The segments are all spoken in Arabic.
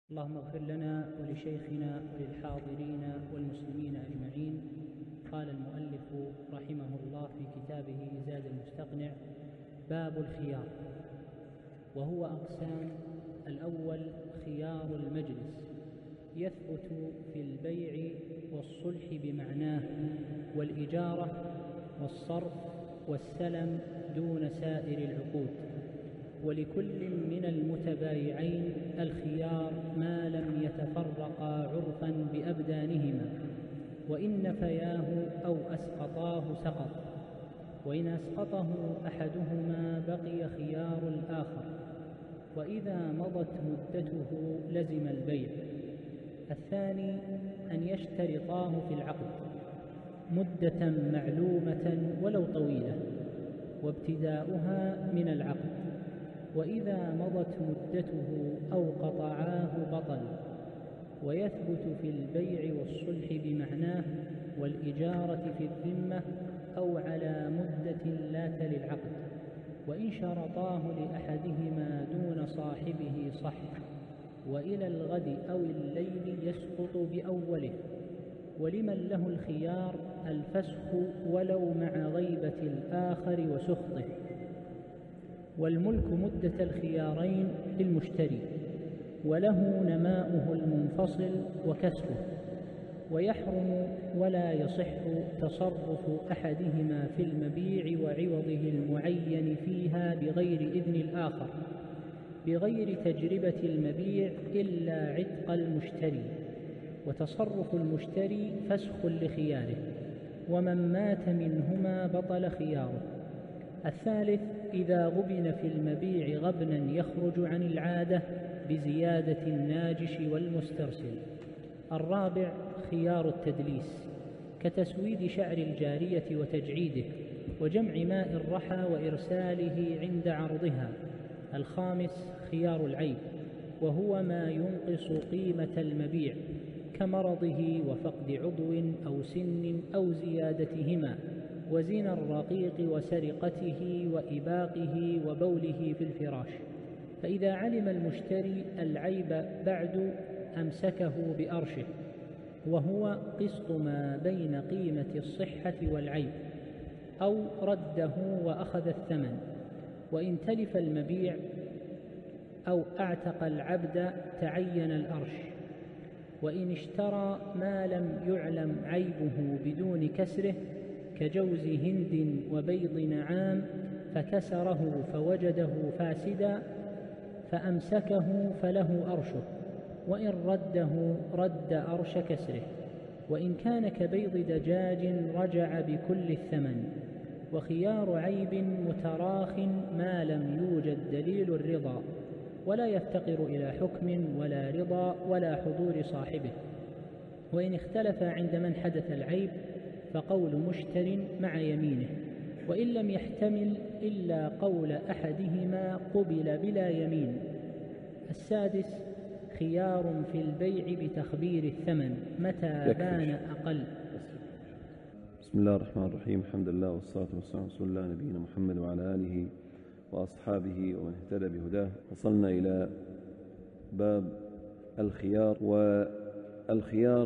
اللهم اغفر لنا ولشيخنا وللحاضرين والمسلمين أجمعين. قال المؤلف رحمه الله في كتابه زاد المستقنع: باب الخيار، وهو أقسام. الأول خيار المجلس، يثبت في البيع والصلح بمعناه، والإجارة والصرف والسلم دون سائر العقود. ولكل من المتبايعين الخيار ما لم يتفرقا عرفا بأبدانهما، وإن نفياه أو أسقطاه سقط، وإن أسقطه أحدهما بقي خيار الآخر، وإذا مضت مدته لزم البيع. الثاني أن يشترطاه في العقد مدة معلومة ولو طويلة، وابتداؤها من العقد، وإذا مضت مدته أو قطعاه بطل. ويثبت في البيع والصلح بمعناه، والإجارة في الذمة أو على مدة لا تلي العقد، وإن شرطاه لأحدهما دون صاحبه صح، وإلى الغد أو الليل يسقط بأوله. ولمن له الخيار الفسخ ولو مع غيبة الآخر وسخطه. والملك مدة الخيارين للمشتري، وله نماؤه المنفصل وكسبه، ويحرم ولا يصح تصرف أحدهما في المبيع وعوضه المعين فيها بغير إذن الآخر، بغير تجربة المبيع إلا عتق المشتري. وتصرف المشتري فسخ لخياره، ومن مات منهما بطل خياره. الثالث إذا غبن في المبيع غبنا يخرج عن العادة بزيادة الناجش والمسترسل. الرابع خيار التدليس، كتسويد شعر الجارية وتجعيده، وجمع ماء الرحى وإرساله عند عرضها. الخامس خيار العيب، وهو ما ينقص قيمة المبيع، كمرضه وفقد عضو أو سن أو زيادتهما، وزنا الرقيق وسرقته وإباقه وبوله في الفراش. فإذا علم المشتري العيب بعد أمسكه بأرشه، وهو قسط ما بين قيمة الصحة والعيب، أو رده وأخذ الثمن. وإن تلف المبيع أو أعتق العبد تعين الأرش. وإن اشترى ما لم يعلم عيبه بدون كسره، كجوز هند وبيض نعام، فكسره فوجده فاسدا فأمسكه فله أرشه، وإن رده رد أرش كسره. وإن كان كبيض دجاج رجع بكل الثمن. وخيار عيب متراخ ما لم يوجد دليل الرضا، ولا يفتقر إلى حكم ولا رضا ولا حضور صاحبه. وإن اختلف عند من حدث العيب فقول مشتر مع يمينه، وإن لم يحتمل إلا قول أحدهما قبل بلا يمين. السادس خيار في البيع بتخبير الثمن متى بان أقل. بسم الله الرحمن الرحيم. الحمد لله والصلاة والسلام على رسول الله نبينا محمد وعلى آله وأصحابه ومن اهتدى بهداه. وصلنا إلى باب الخيار. والخيار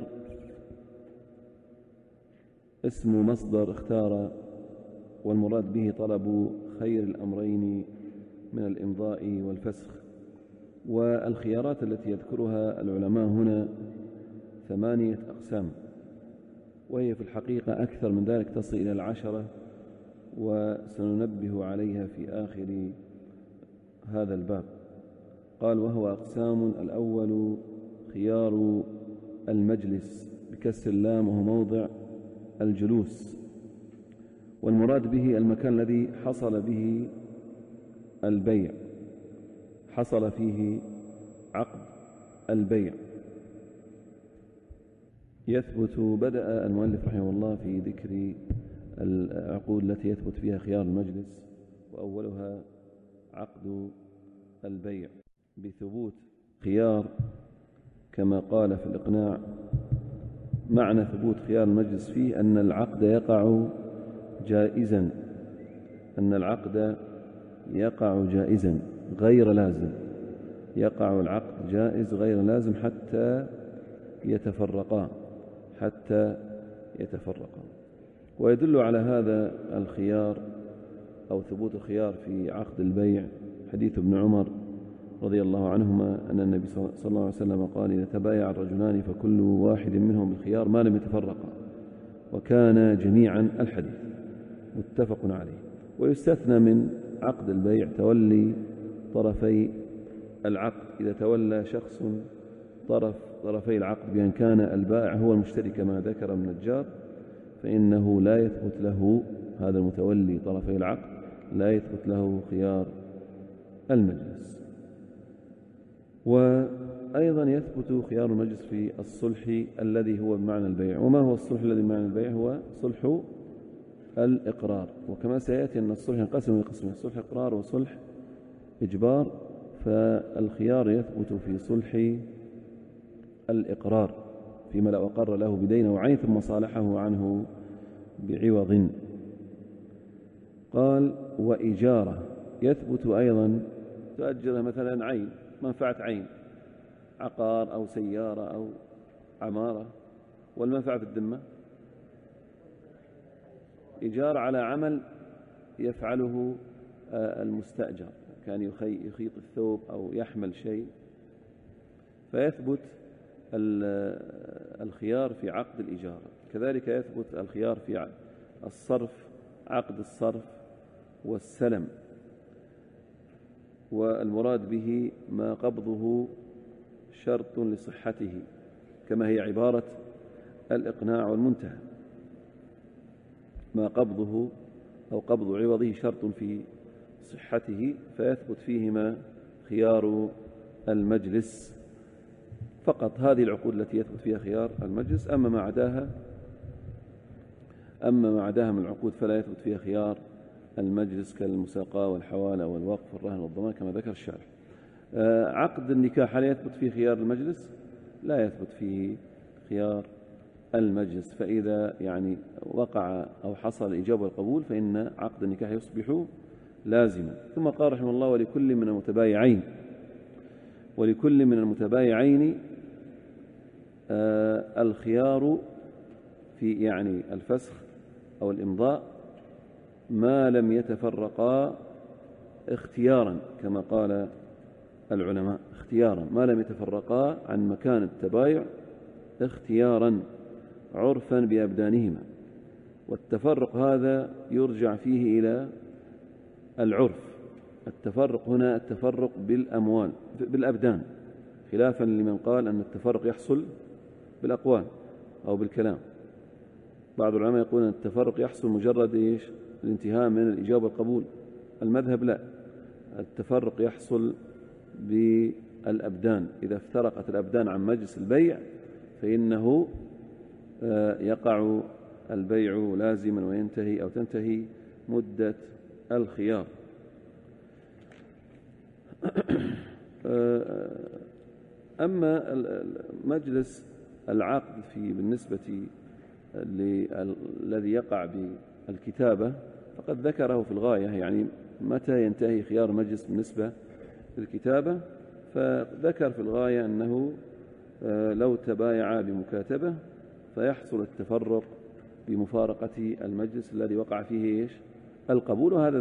اسم مصدر اختار، والمراد به طلب خير الأمرين من الإمضاء والفسخ. والخيارات التي يذكرها العلماء هنا 8 أقسام، وهي في الحقيقة أكثر من ذلك، تصل إلى 10، وسننبه عليها في آخر هذا الباب. قال: وهو أقسام. الأول خيار المجلس بكسر اللام، وهو موضع الجلوس، والمراد به المكان الذي حصل به البيع، حصل فيه عقد البيع. يثبت، بدأ المؤلف رحمه الله في ذكر العقود التي يثبت فيها خيار المجلس، وأولها عقد البيع بثبوت خيار، كما قال في الإقناع: معنى ثبوت خيار المجلس فيه أن العقد يقع جائزا، أن العقد يقع جائزا غير لازم، يقع العقد جائز غير لازم حتى يتفرقا. ويدل على هذا الخيار أو ثبوت الخيار في عقد البيع حديث ابن عمر رضي الله عنهما أن النبي صلى الله عليه وسلم قال: إذا تبايع الرجلان فكل واحد منهم بالخيار ما لم يتفرقا، وكان جميعا الحديث متفق عليه. ويستثنى من عقد البيع تولي طرفي العقد، إذا تولى شخص طرفي العقد بأن كان البائع هو المشتري كما ذكر ابن النجار، فإنه لا يثبت له، هذا المتولي طرفي العقد لا يثبت له خيار المجلس. وأيضا يثبت خيار المجلس في الصلح الذي هو بمعنى البيع. وما هو الصلح الذي بمعنى البيع؟ هو صلح الإقرار. وكما سيأتي أن الصلح ينقسم لقسمين: صلح إقرار وصلح إجبار. فالخيار يثبت في صلح الإقرار فيما لو أقر له بدين أو عين ثم صالحه عنه بعوض. قال: وإجارة يثبت أيضا، تؤجر مثلا عين، منفعة عين، عقار أو سيارة أو عمارة. والمنفعة في الذمة إيجار على عمل يفعله المستأجر، كان يخيط الثوب أو يحمل شيء، فيثبت الخيار في عقد الإجارة. كذلك يثبت الخيار في الصرف، عقد الصرف والسلم، والمراد به ما قبضه شرط لصحته، كما هي عبارة الإقناع والمنتهى، ما قبضه أو قبض عوضه شرط في صحته، فيثبت فيهما خيار المجلس فقط. هذه العقود التي يثبت فيها خيار المجلس. أما ما عداها من العقود فلا يثبت فيها خيار المجلس، كالمساقاة والحوالة والوقف والرهن والضمان كما ذكر الشارح. عقد النكاح هل يثبت فيه خيار المجلس؟ لا يثبت فيه خيار المجلس. فإذا يعني وقع أو حصل الإجابة والقبول فإن عقد النكاح يصبح لازما. ثم قال رحمه الله: ولكل من المتبايعين الخيار في يعني الفسخ أو الإمضاء ما لم يتفرقا اختيارا، كما قال العلماء، اختيارا ما لم يتفرقا عن مكان التبايع اختيارا عرفا بأبدانهما. والتفرق هذا يرجع فيه إلى العرف. التفرق هنا التفرق بالأموال بالأبدان، خلافا لمن قال أن التفرق يحصل بالأقوال أو بالكلام. بعض العلماء يقول أن التفرق يحصل مجرد الانتهاء من الإجابة والقبول. المذهب لا، التفرق يحصل بالأبدان. إذا افترقت الأبدان عن مجلس البيع فإنه يقع البيع لازما وينتهي أو تنتهي مدة الخيار. أما مجلس العقد بالنسبة للذي يقع بالكتابة فقد ذكره في الغاية، يعني متى ينتهي خيار المجلس بالنسبة للكتابة. فذكر في الغاية أنه لو تبايعا بمكاتبة فيحصل التفرق بمفارقة المجلس الذي وقع فيه القبول، وهذا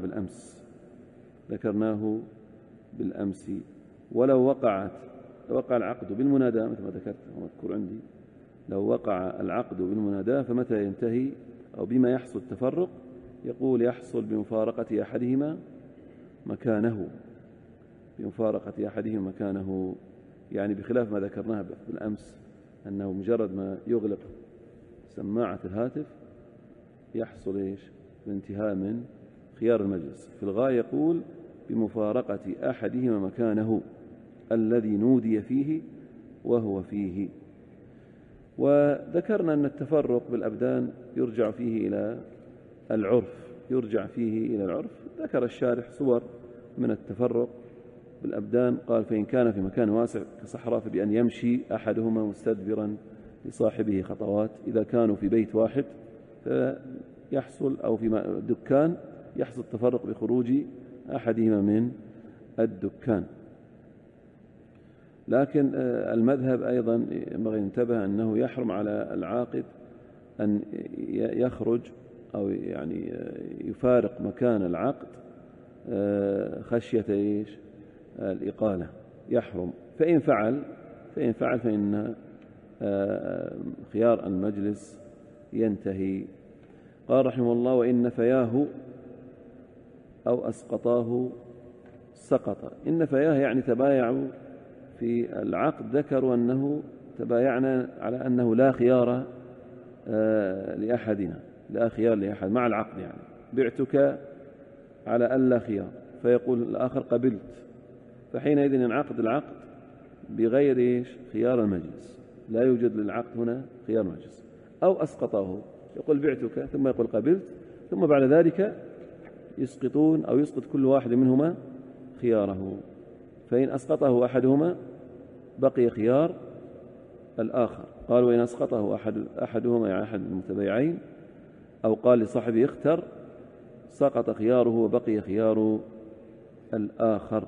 ذكرناه بالأمس. ولو وقع العقد بالمناداة مثل ما ذكرت ومذكور عندي، لو وقع العقد بالمناداة فمتى ينتهي أو بما يحصل التفرق؟ يقول: يحصل بمفارقة أحدهما مكانه، يعني بخلاف ما ذكرناه بالأمس أنه مجرد ما يغلق سماعة الهاتف يحصل الانتهاء من خيار المجلس. في الغاية يقول: بمفارقة أحدهما مكانه الذي نودي فيه وهو فيه. وذكرنا أن التفرق بالأبدان يرجع فيه إلى العرف. ذكر الشارح صور من التفرق بالأبدان. قال: فإن كان في مكان واسع كصحراء فبأن يمشي أحدهما مستدبرا لصاحبه خطوات. إذا كانوا في بيت واحد فيحصل أو في دكان يحصل التفرق بخروج أحدهما من الدكان. لكن المذهب أيضا ينبغي أن ينتبه أنه يحرم على العاقد أن يخرج أو يعني يفارق مكان العقد خشية الإقالة، يحرم. فإن فعل فإن خيار المجلس ينتهي. قال رحمه الله: وإن نفياه أو أسقطاه سقط. إن نفياه يعني تبايعوا في العقد، ذكروا أنه تبايعنا على أنه لا خيار لأحدنا، لا خيار لأحد مع العقد، يعني بعتك على ألا خيار، فيقول الآخر قبلت، فحينئذ ينعقد العقد بغير خيار المجلس، لا يوجد للعقد هنا خيار مجلس. أو أسقطه، يقول بعتك ثم يقول قبلت، ثم بعد ذلك يسقطون أو يسقط كل واحد منهما خياره. فإن أسقطه أحدهما بقي خيار الآخر. قال: وإن أسقطه أحدهما يعني أحد المتبايعين، أو قال لصاحبه اختر، سقط خياره وبقي خيار الآخر.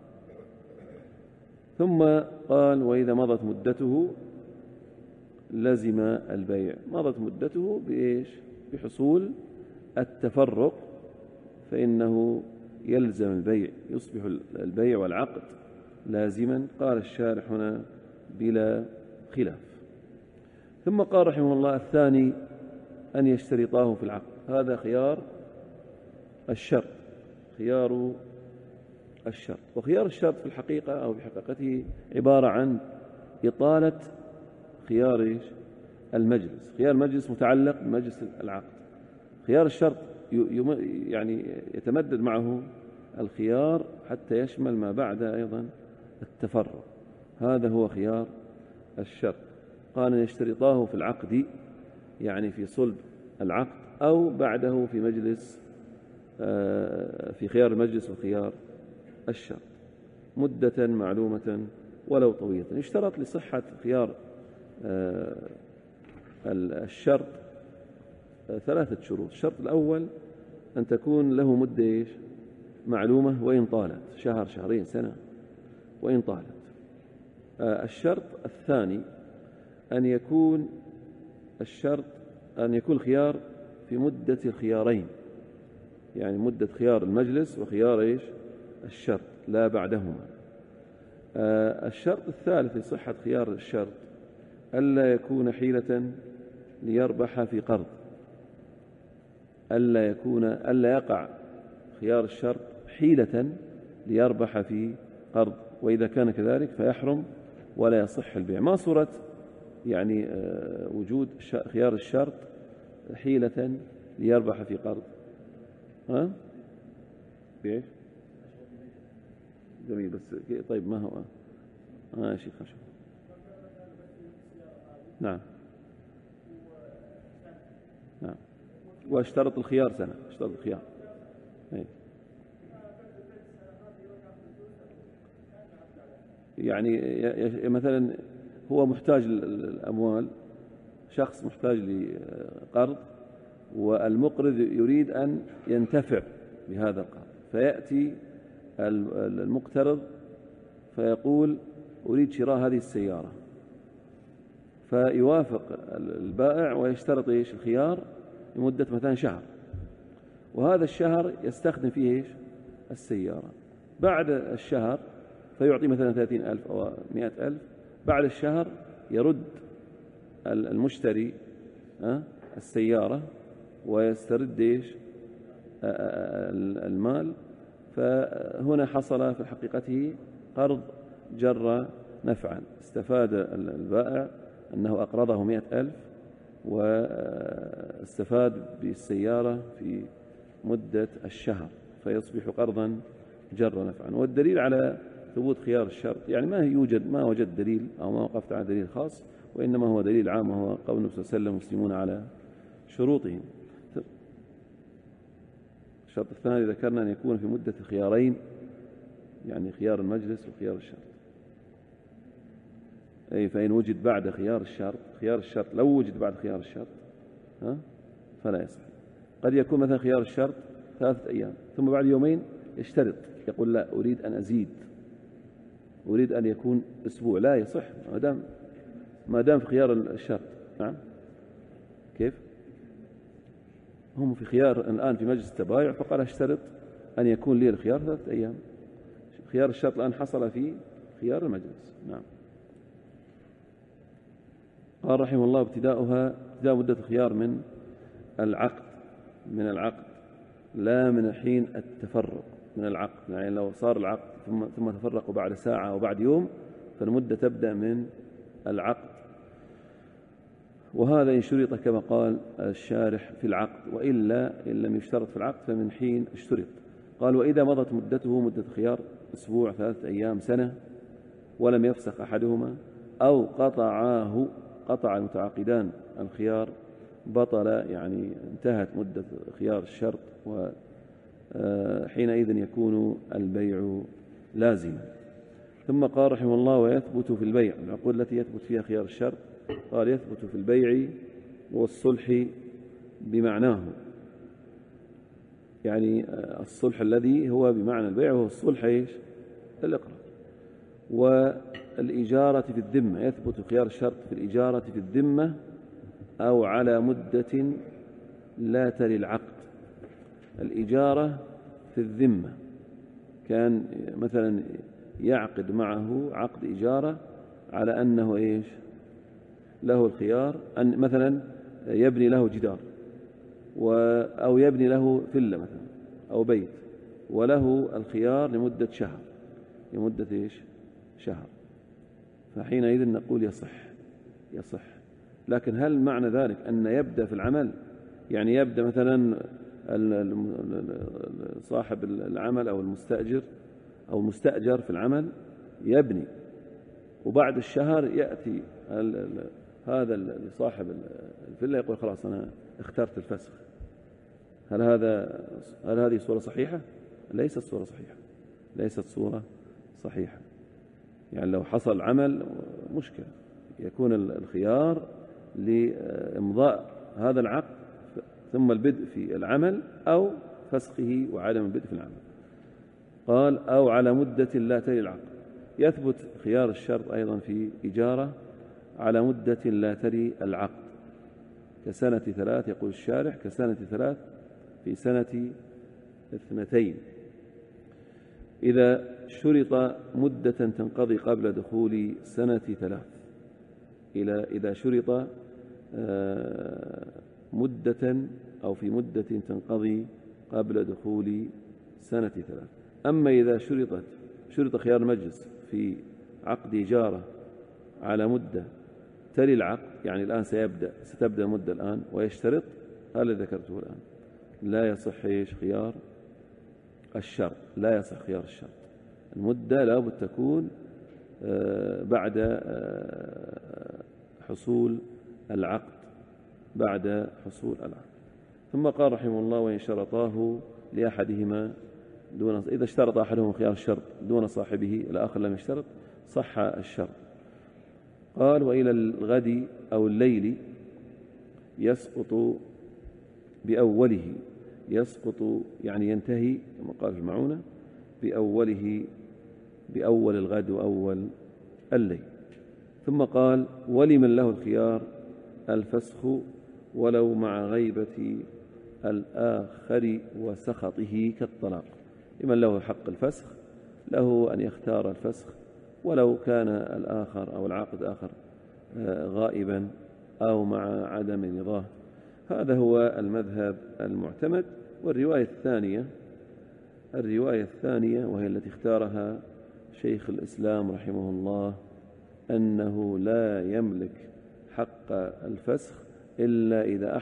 ثم قال: وإذا مضت مدته لزم البيع. مضت مدته بإيش؟ بحصول التفرق، فإنه يلزم البيع، يصبح البيع والعقد لازما. قال الشارح هنا: بلا خلاف. ثم قال رحمه الله: الثاني أن يشترطاه في العقد. هذا خيار الشرط، خيار الشرط. وخيار الشرط في الحقيقة أو في حقيقته عبارة عن إطالة خيار المجلس. خيار المجلس متعلق بمجلس العقد. خيار الشرط يعني يتمدد معه الخيار حتى يشمل ما بعد أيضا التفرق. هذا هو خيار الشرط. قال: يشترطاه في العقد، يعني في صلب العقد، أو بعده في مجلس، في خيار المجلس وخيار الشرط، مدة معلومة ولو طويلة. يشترط لصحة خيار الشرط 3 شروط. الشرط الأول أن تكون له مدة معلومة، وإن طالت شهر، شهرين، سنة، وإن طالت. الشرط الثاني أن يكون الخيار في مدة الخيارين، يعني مدة خيار المجلس وخيار الشرط، لا بعدهما. الشرط الثالث لصحة خيار الشرط ألا يكون حيلة ليربح في قرض، ألا يقع خيار الشرط حيلة ليربح في قرض، وإذا كان كذلك فيحرم ولا يصح البيع. ما صورة يعني وجود خيار الشرط حيلة ليربح في قرض؟ بيش جميل، بس طيب ما هو يا شيخ خشب؟ نعم واشترط الخيار سنة، اشترط الخيار. يعني مثلا هو محتاج للأموال، شخص محتاج لقرض، والمقرض يريد أن ينتفع بهذا القرض، فيأتي المقترض فيقول: أريد شراء هذه السيارة، فيوافق البائع ويشترط الخيار لمدة مثلا شهر، وهذا الشهر يستخدم فيه السيارة. بعد الشهر فيعطي مثلا 30,000 أو 100,000. بعد الشهر يرد المشتري السيارة ويسترد المال. فهنا حصل في حقيقته قرض جر نفعا. استفاد البائع أنه أقرضه 100,000 واستفاد بالسيارة في مدة الشهر، فيصبح قرضا جر نفعا. والدليل على ثبوت خيار الشرط يعني ما وجد دليل أو ما وقفت على دليل خاص، وإنما هو دليل عام، وهو قول النبي صلى الله عليه وسلم: مسلمون على شروطهم. الشرط الثاني ذكرنا أن يكون في مدة الخيارين، يعني خيار المجلس وخيار الشرط. فإن وجد بعد خيار الشرط لو وجد بعد خيار الشرط فلا يصح. قد يكون مثلا خيار الشرط 3 أيام، ثم بعد يومين يشترط، يقول: لا، أريد أن أزيد أريد أن يكون أسبوع، لا يصح ما دام في خيار الشرط. نعم، كيف؟ هم في خيار الآن في مجلس التبايع، فقال اشترط أن يكون لي الخيار 3 أيام. خيار الشرط الآن حصل في خيار المجلس. نعم. قال رحمه الله: ابتداء مدة الخيار من العقد لا من حين التفرق من العقد. يعني لو صار العقد ثم تفرقوا بعد ساعة أو بعد يوم، فالمدة تبدأ من العقد. وهذا إن شرط كما قال الشارح في العقد، وإلا إن لم يشترط في العقد فمن حين اشترط. قال: وإذا مضت مدته مدة الخيار أسبوع 3 أيام سنة ولم يفسخ أحدهما أو قطع المتعاقدان الخيار بطل، يعني انتهت مدة خيار الشرط، وحينئذ يكون البيع لازما. ثم قال رحمه الله: ويثبت في البيع العقود التي يثبت فيها خيار الشرط. قال: يثبت في البيع والصلح بمعناه، يعني الصلح الذي هو بمعنى البيع وهو الصلح الإقرار. والإجارة في الذمة، يثبت خيار الشرط في الإجارة في الذمة أو على مدة لا تلي العقد. الإجارة في الذمة، كان مثلا يعقد معه عقد إجارة على أنه له الخيار أن مثلا يبني له جدار أو يبني له فيلا مثلا أو بيت، وله الخيار لمدة شهر، فحينئذ نقول يصح. لكن هل معنى ذلك أن يبدأ في العمل، يعني يبدأ مثلا صاحب العمل أو المستأجر أو المستأجر في العمل يبني، وبعد الشهر يأتي هذا صاحب الفيلا يقول خلاص أنا اخترت الفسخ؟ هل هذه صورة صحيحة؟ ليست صورة صحيحة. يعني لو حصل عمل مشكلة، يكون الخيار لإمضاء هذا العقد ثم البدء في العمل أو فسخه وعدم البدء في العمل. قال: أو على مدة لا تلي العقد. يثبت خيار الشرط أيضا في إجارة على مدة لا تلي العقد، كسنة 3. يقول الشارح: كسنة 3 في سنة 2. إذا شرط مدة تنقضي قبل دخول سنة 3. إذا شرط مدة أو في مدة تنقضي قبل دخول سنة 3. أما إذا شرط خيار المجلس في عقد إجارة على مدة تلي العقد، يعني الآن ستبدأ المدة الآن ويشترط، هذا ذكرته الآن، لا يصح خيار الشرط. لا يصح خيار الشرط. المدة لا بد تكون بعد حصول العقد. ثم قال رحمه الله: وإن شرطاه لأحدهما إذا اشترط أحدهما خيار الشرط دون صاحبه، الآخر لم يشترط، صح الشرط. قال: وإلى الغد أو الليل يسقط بأوله. يسقط يعني ينتهي كما قال في المعونة بأول الغد وأول الليل. ثم قال: ولمن له الخيار الفسخ ولو مع غيبة الآخر وسخطه كالطلاق. لمن له حق الفسخ له أن يختار الفسخ ولو كان الآخر أو العاقد آخر غائبا أو مع عدم رضاه. هذا هو المذهب المعتمد. والرواية الثانية وهي التي اختارها شيخ الإسلام رحمه الله، أنه لا يملك حق الفسخ إلا إذا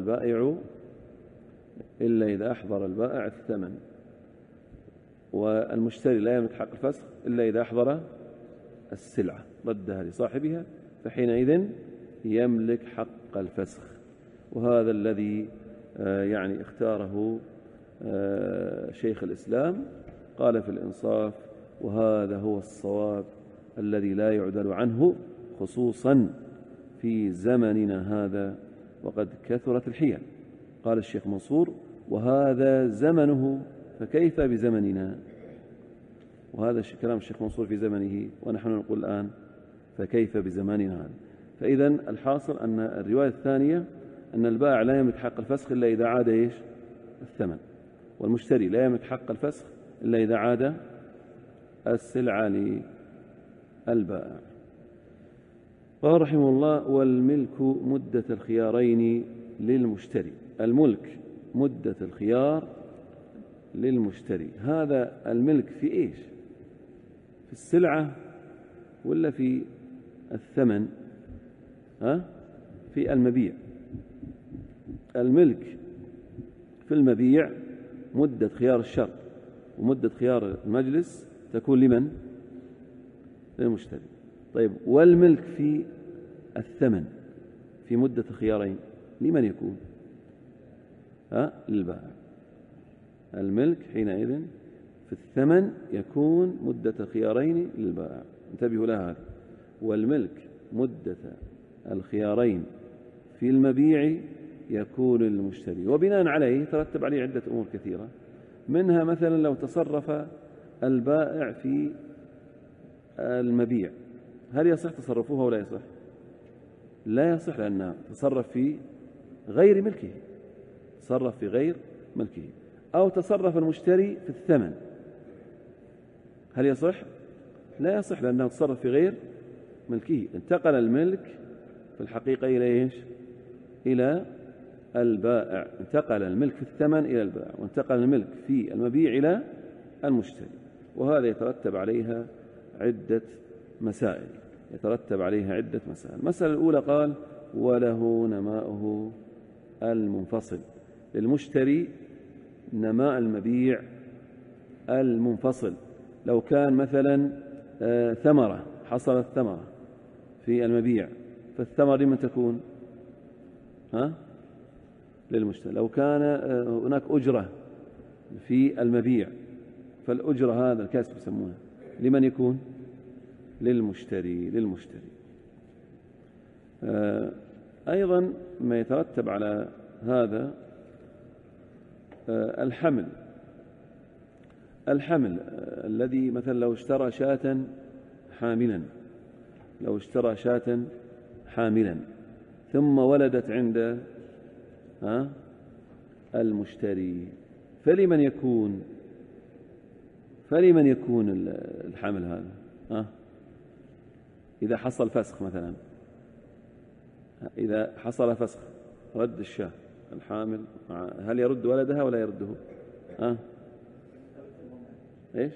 أحضر البائع الثمن، والمشتري لا يملك حق الفسخ إلا إذا أحضر السلعة ردها لصاحبها، فحينئذ يملك حق الفسخ. وهذا الذي يعني اختاره شيخ الإسلام، قال في الإنصاف: وهذا هو الصواب الذي لا يعدل عنه، خصوصا في زمننا هذا وقد كثرت الحيل. قال الشيخ منصور: وهذا زمنه فكيف بزمننا؟ وهذا كلام الشيخ منصور في زمنه، ونحن نقول الآن فكيف بزماننا هذا. فإذا الحاصل أن الرواية الثانية أن البائع لا يملك حق الفسخ إلا إذا عاد إيش؟ الثمن، والمشتري لا يملك حق الفسخ إلا إذا عاد السلعة للبائع. قال رحمه الله: والملك مدة الخيارين للمشتري. الملك مدة الخيار للمشتري. هذا الملك في إيش؟ في السلعة ولا في الثمن؟ في المبيع. الملك في المبيع مدة خيار الشرط ومدة خيار المجلس تكون لمن؟ للمشتري. طيب، والملك في الثمن في مدة الخيارين لمن يكون؟ للبائع. الملك حينئذ في الثمن يكون مدة الخيارين للبائع. انتبهوا لها هذه. والملك مدة الخيارين في المبيع يكون للمشتري. وبناء عليه ترتب عليه عدة أمور كثيرة، منها مثلا لو تصرف البائع في المبيع، هل يصح تصرفه ولا يصح؟ لا يصح، لأنه تصرف في غير ملكه، تصرف في غير ملكه. أو تصرف المشتري في الثمن، هل يصح؟ لا يصح، لأنه تصرف في غير ملكه. انتقل الملك في الحقيقة إلى إيش؟ إلى البائع. انتقل الملك في الثمن إلى البائع، وانتقل الملك في المبيع إلى المشتري. وهذا يترتب عليها عدة مسائل. المسألة الأولى قال: وله نماؤه المنفصل. للمشتري نماء المبيع المنفصل. لو كان مثلا ثمرة، حصلت ثمرة في المبيع، فالثمرة لمن تكون؟ للمشتري. لو كان هناك أجرة في المبيع، فالأجرة هذا الكسب يسمونها لمن يكون؟ للمشتري. أيضا ما يترتب على هذا الحمل الذي مثلا لو اشترى شاة حاملا ثم ولدت عند المشتري، فلمن يكون الحمل هذا؟ إذا حصل فسخ مثلا، إذا حصل فسخ رد الشاة الحامل، هل يرد ولدها ولا يرده؟ إيش؟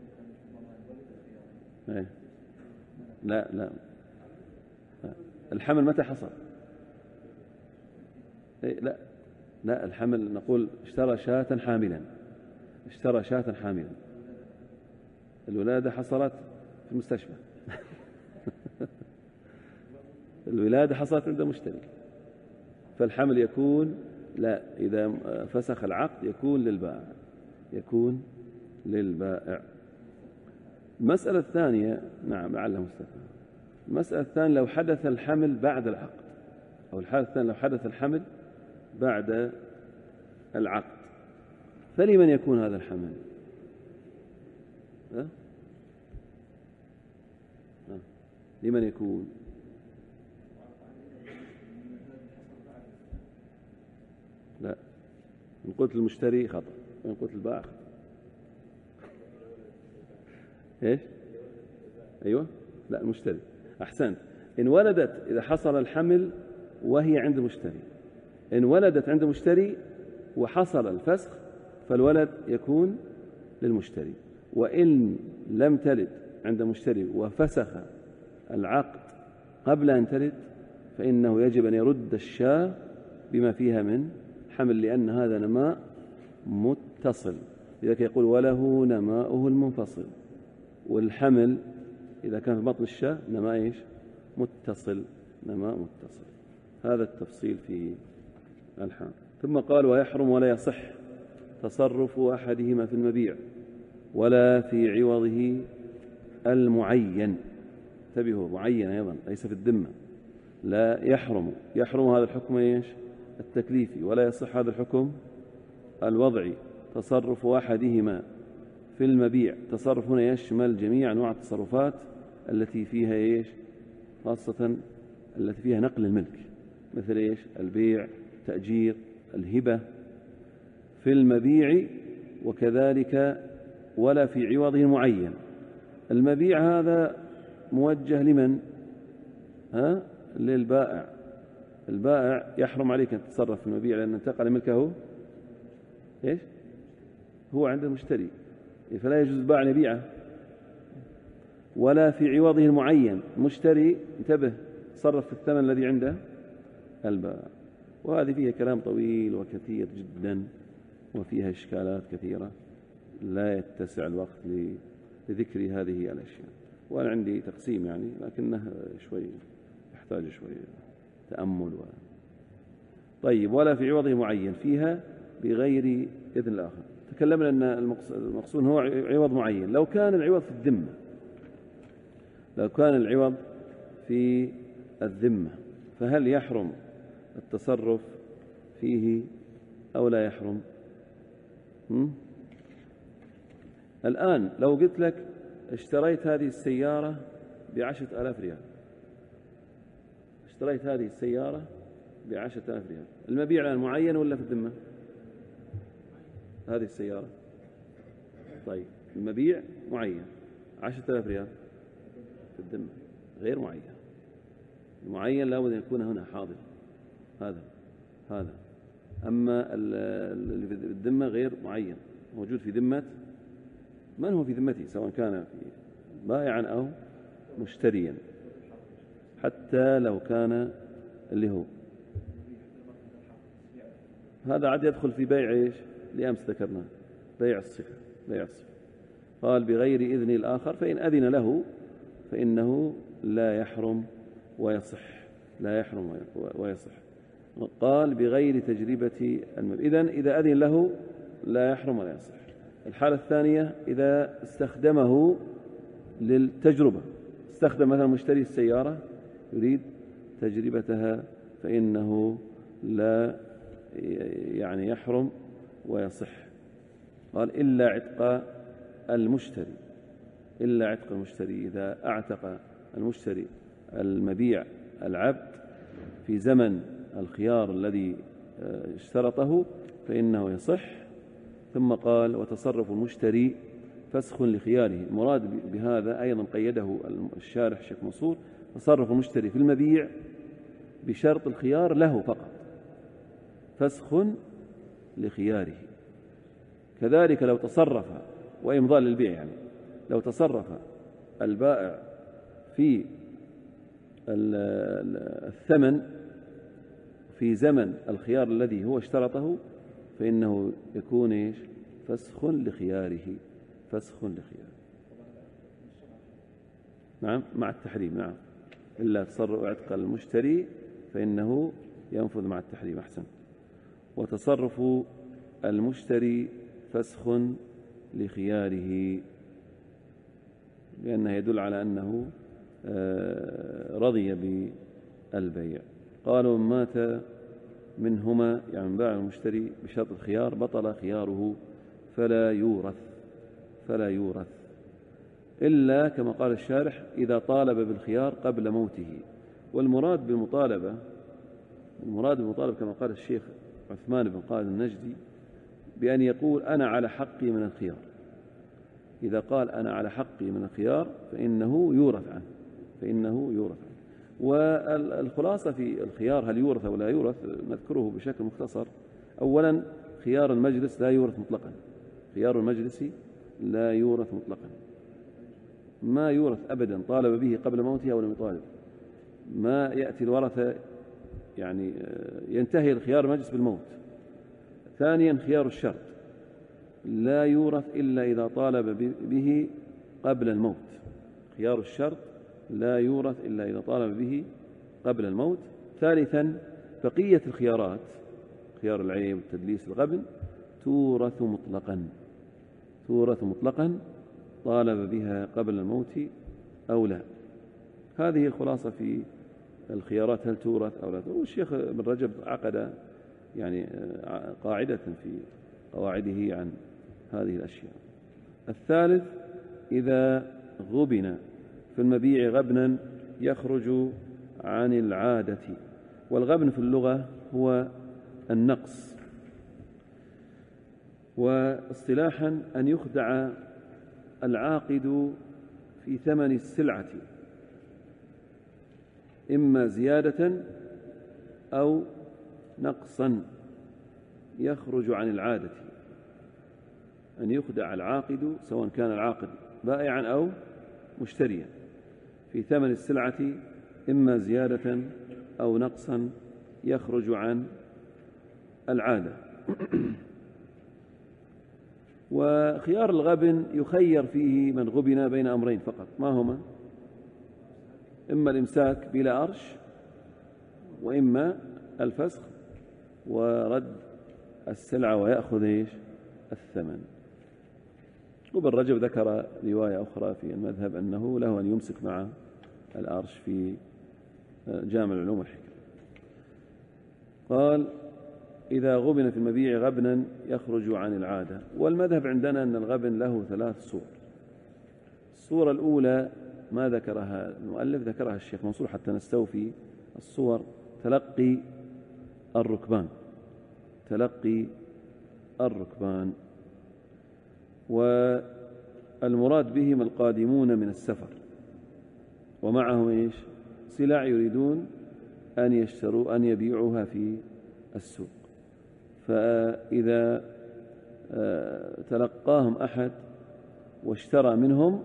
لا. الحمل متى حصل؟ لا، الحمل نقول اشترى شاة حاملا، الولادة حصلت في المستشفى. الولادة حصلت عند المشتري، فالحمل يكون لا، إذا فسخ العقد يكون للبائع. المسألة الثانية، نعم لعله مستثنى. المسألة الثانية لو حدث الحمل بعد العقد، أو الحالة الثانية لو حدث الحمل بعد العقد، فلمن يكون هذا الحمل؟ لمن يكون؟ لا، إن قلت المشتري خطأ، وإن قلت البائع خطأ. إيش؟ أيوة، لا، المشتري. أحسنت. إن ولدت، إذا حصل الحمل وهي عند المشتري، إن ولدت عند المشتري وحصل الفسخ فالولد يكون للمشتري. وإن لم تلد عند المشتري وفسخ العقد قبل أن تلد فإنه يجب أن يرد الشاة بما فيها من حمل، لأن هذا نماء متصل. لذلك يقول: وله نماؤه المنفصل. والحمل إذا كان في بطن الشاة نماء إيش؟ متصل. هذا التفصيل في الحمل. ثم قال: ويحرم ولا يصح تصرف أحدهما في المبيع ولا في عوضه المعين. انتبهوا، معين أيضا ليس في الذمة. لا يحرم هذا الحكم إيش؟ التكليفي، ولا يصح هذا الحكم الوضعي. تصرف أحدهما في المبيع. التصرف هنا يشمل جميع أنواع التصرفات التي فيها إيش؟ خاصة التي فيها نقل الملك، مثل إيش؟ البيع، تأجير، الهبة. في المبيع وكذلك ولا في عوضه معين. المبيع هذا موجه لمن؟ للبائع. البائع يحرم عليك أن تتصرف في المبيع لأن انتقل ملكه إيش؟ هو عند المشتري، فلا يجوز البائع أن يبيعه. ولا في عوضه المعين، مشتري انتبه تصرف في الثمن الذي عنده البائع. وهذه فيها كلام طويل وكثير جدا وفيها إشكالات كثيرة لا يتسع الوقت لذكر هذه الأشياء. وأنا عندي تقسيم يعني لكنه شوي يحتاج شوي تأمل طيب. ولا في عوضه معين فيها بغير إذن الآخر. تكلمنا أن المقصود هو عوض معين. لو كان العوض في الذمة، لو كان العوض في الذمة فهل يحرم التصرف فيه أو لا يحرم؟ الآن لو قلت لك اشتريت هذه السيارة ب10,000 ريال، اشتريت هذه السيارة ب10,000 ريال، المبيع الآن معين ولا في الذمة؟ هذه السيارة طيب المبيع معين 10,000 ريال، في الذمة غير معين. المعين لا بد أن يكون هنا حاضر، هذا أما اللي في الذمة غير معين، موجود في ذمة من هو في ذمته، سواء كان في بائعا أو مشتريا، حتى لو كان اللي هو هذا عاد يدخل في بيع إيش اللي أمس ذكرناه، بيع الصفة. قال بغير إذن الآخر، فإن أذن له فإنه لا يحرم ويصح، لا يحرم ويصح. قال بغير تجربة المبيع. إذن إذا أذن له لا يحرم ولا يصح. الحالة الثانية إذا استخدمه للتجربة، استخدم مثلا مشتري السيارة يريد تجربتها، فإنه لا يعني يحرم ويصح. قال إلا عتق المشتري، إلا عتق المشتري. إذا أعتق المشتري المبيع العبد في زمن الخيار الذي اشترطه فإنه يصح. ثم قال وتصرف المشتري فسخ لخياره. المراد بهذا أيضا قيده الشارح الشيخ منصور، تصرف المشتري في المبيع بشرط الخيار له فقط، فسخ لخياره. كذلك لو تصرف وإمضاء للبيع، يعني لو تصرف البائع في الثمن في زمن الخيار الذي هو اشترطه فإنه يكون إيش؟ فسخ لخياره، فسخ لخياره. نعم مع التحريم. نعم إلا تصرف عتق المشتري فإنه ينفذ مع التحريم. أحسن. وتصرف المشتري فسخ لخياره، لأنه يدل على أنه رضي بالبيع. قالوا من مات منهما، يعني من باع المشتري بشرط الخيار بطل خياره فلا يورث إلا كما قال الشارح إذا طالب بالخيار قبل موته. والمراد بالمطالبة كما قال الشيخ عثمان بن قائد النجدي بأن يقول أنا على حقي من الخيار. إذا قال أنا على حقي من الخيار فإنه يورث عنه. والخلاصة في الخيار هل يورث أو لا يورث نذكره بشكل مختصر. أولا خيار المجلس لا يورث مطلقا، خيار المجلس لا يورث مطلقا، ما يورث أبدا طالب به قبل موته أو لم يطالب. ما يأتي الورثة يعني ينتهي الخيار المجلس بالموت. ثانيا خيار الشرط لا يورث إلا إذا طالب به قبل الموت. خيار الشرط لا يورث إلا إذا طالب به قبل الموت. ثالثا بقية الخيارات، خيار العيب والتدليس الغبن، تورث مطلقا طالب بها قبل الموت أو لا. هذه الخلاصة في الخيارات هل تورث أو لا تورث. والشيخ ابن رجب عقد يعني قاعدة في قواعده عن هذه الأشياء. الثالث إذا غبن في المبيع غبنا يخرج عن العادة. والغبن في اللغة هو النقص، واصطلاحا أن يخدع العاقد في ثمن السلعة إما زيادة أو نقصا يخرج عن العادة. أن يخدع العاقد سواء كان العاقد بائعا أو مشتريا في ثمن السلعة إما زيادة أو نقصا يخرج عن العادة. وخيار الغبن يخير فيه من غبن بين أمرين فقط، ما هما؟ إما الإمساك بلا أرش، وإما الفسخ ورد السلعة ويأخذ الثمن. وابن رجب ذكر رواية أخرى في المذهب أنه له أن يمسك مع الأرش في جامع العلوم والحكم. قال إذا غبن في المبيع غبنا يخرج عن العادة. والمذهب عندنا أن الغبن له 3 صور. الصورة الأولى ما ذكرها المؤلف، ذكرها الشيخ منصور حتى نستوفي الصور: تلقي الركبان، تلقي الركبان، والمراد بهم القادمون من السفر ومعهم سلع يريدون أن يشتروا أن يبيعوها في السوق. فإذا تلقاهم أحد واشترى منهم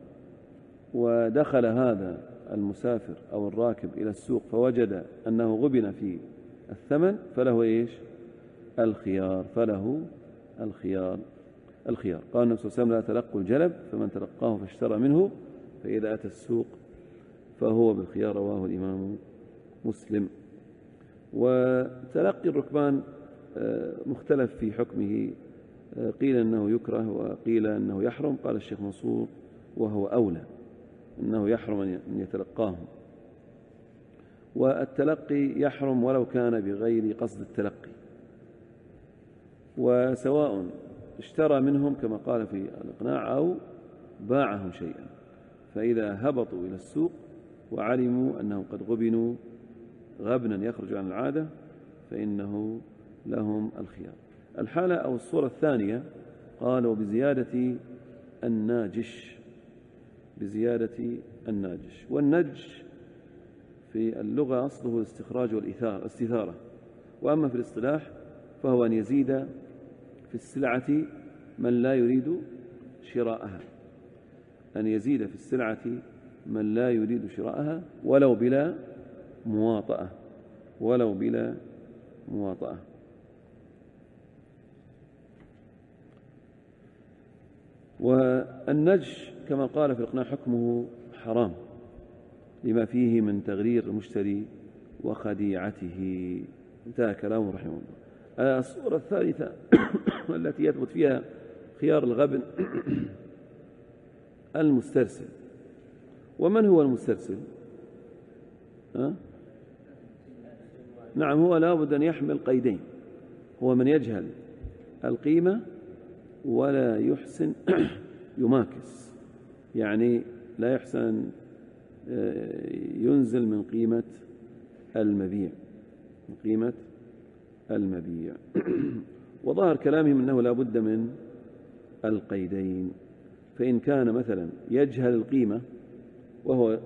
ودخل هذا المسافر أو الراكب إلى السوق فوجد أنه غبن في الثمن فله الخيار، فله الخيار. قال النبي صلى الله عليه وسلم: لا تلقوا الجلب، فمن تلقاه فاشترى منه فإذا أتى السوق فهو بالخيار. رواه الإمام مسلم. وتلقي الركبان مختلف في حكمه، قيل أنه يكره وقيل أنه يحرم. قال الشيخ منصور وهو أولى أنه يحرم أن يتلقاهم. والتلقي يحرم ولو كان بغير قصد التلقي، وسواء اشترى منهم كما قال في الإقناع أو باعهم شيئا. فإذا هبطوا إلى السوق وعلموا أنهم قد غبنوا غبنا يخرج عن العادة فإنه لهم الخيار. الحالة أو الصورة الثانية قالوا بزيادة الناجش، بزيادة الناجش. والنجش في اللغة أصله الاستخراج والاستثارة، وأما في الاصطلاح فهو أن يزيد في السلعة من لا يريد شراءها، أن يزيد في السلعة من لا يريد شراءها ولو بلا مواطأة، ولو بلا مواطأة. والنجش كما قال في الإقناع حكمه حرام لما فيه من تغرير المشتري وخديعته. انتهى كلامه رحمه الله. الصورة الثالثة التي يثبت فيها خيار الغبن المسترسل. ومن هو المسترسل؟ نعم، هو لابد أن يحمل قيدين: هو من يجهل القيمة ولا يحسن يماكس، يعني لا يحسن ينزل من قيمة المبيع، من قيمة المبيع. وظاهر كلامهم أنه لا بد من القيدين. فإن كان مثلا يجهل القيمة وهو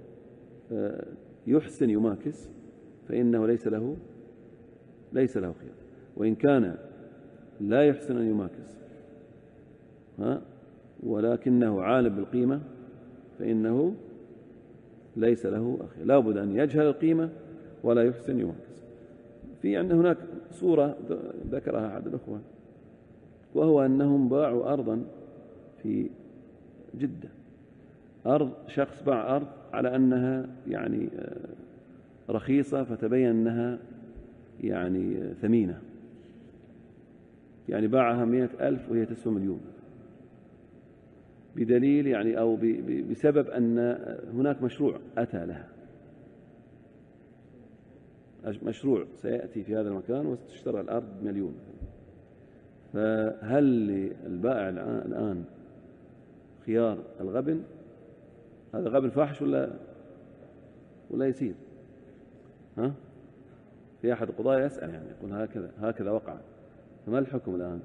يحسن يماكس فإنه ليس له خيار. وإن كان لا يحسن أن يماكس ولكنه عالم بالقيمة فإنه ليس له خيار، لا بد أن يجهل القيمة ولا يحسن يماكس. في عندنا هناك صورة ذكرها أحد الأخوة، وهو أنهم باعوا أرضا في جدة، أرض شخص باع أرض على أنها يعني رخيصة، فتبين أنها يعني ثمينة، يعني باعها 100,000 وهي تسوى مليون، بدليل يعني أو بسبب أن هناك مشروع أتى لها، مشروع سيأتي في هذا المكان وستشترى الأرض 1,000,000. فهل للبائع الآن خيار الغبن، هذا غبن فاحش ولا يسير؟ ها؟ في أحد القضاة يسأل يعني يقول هكذا وقع، فما الحكم الآن؟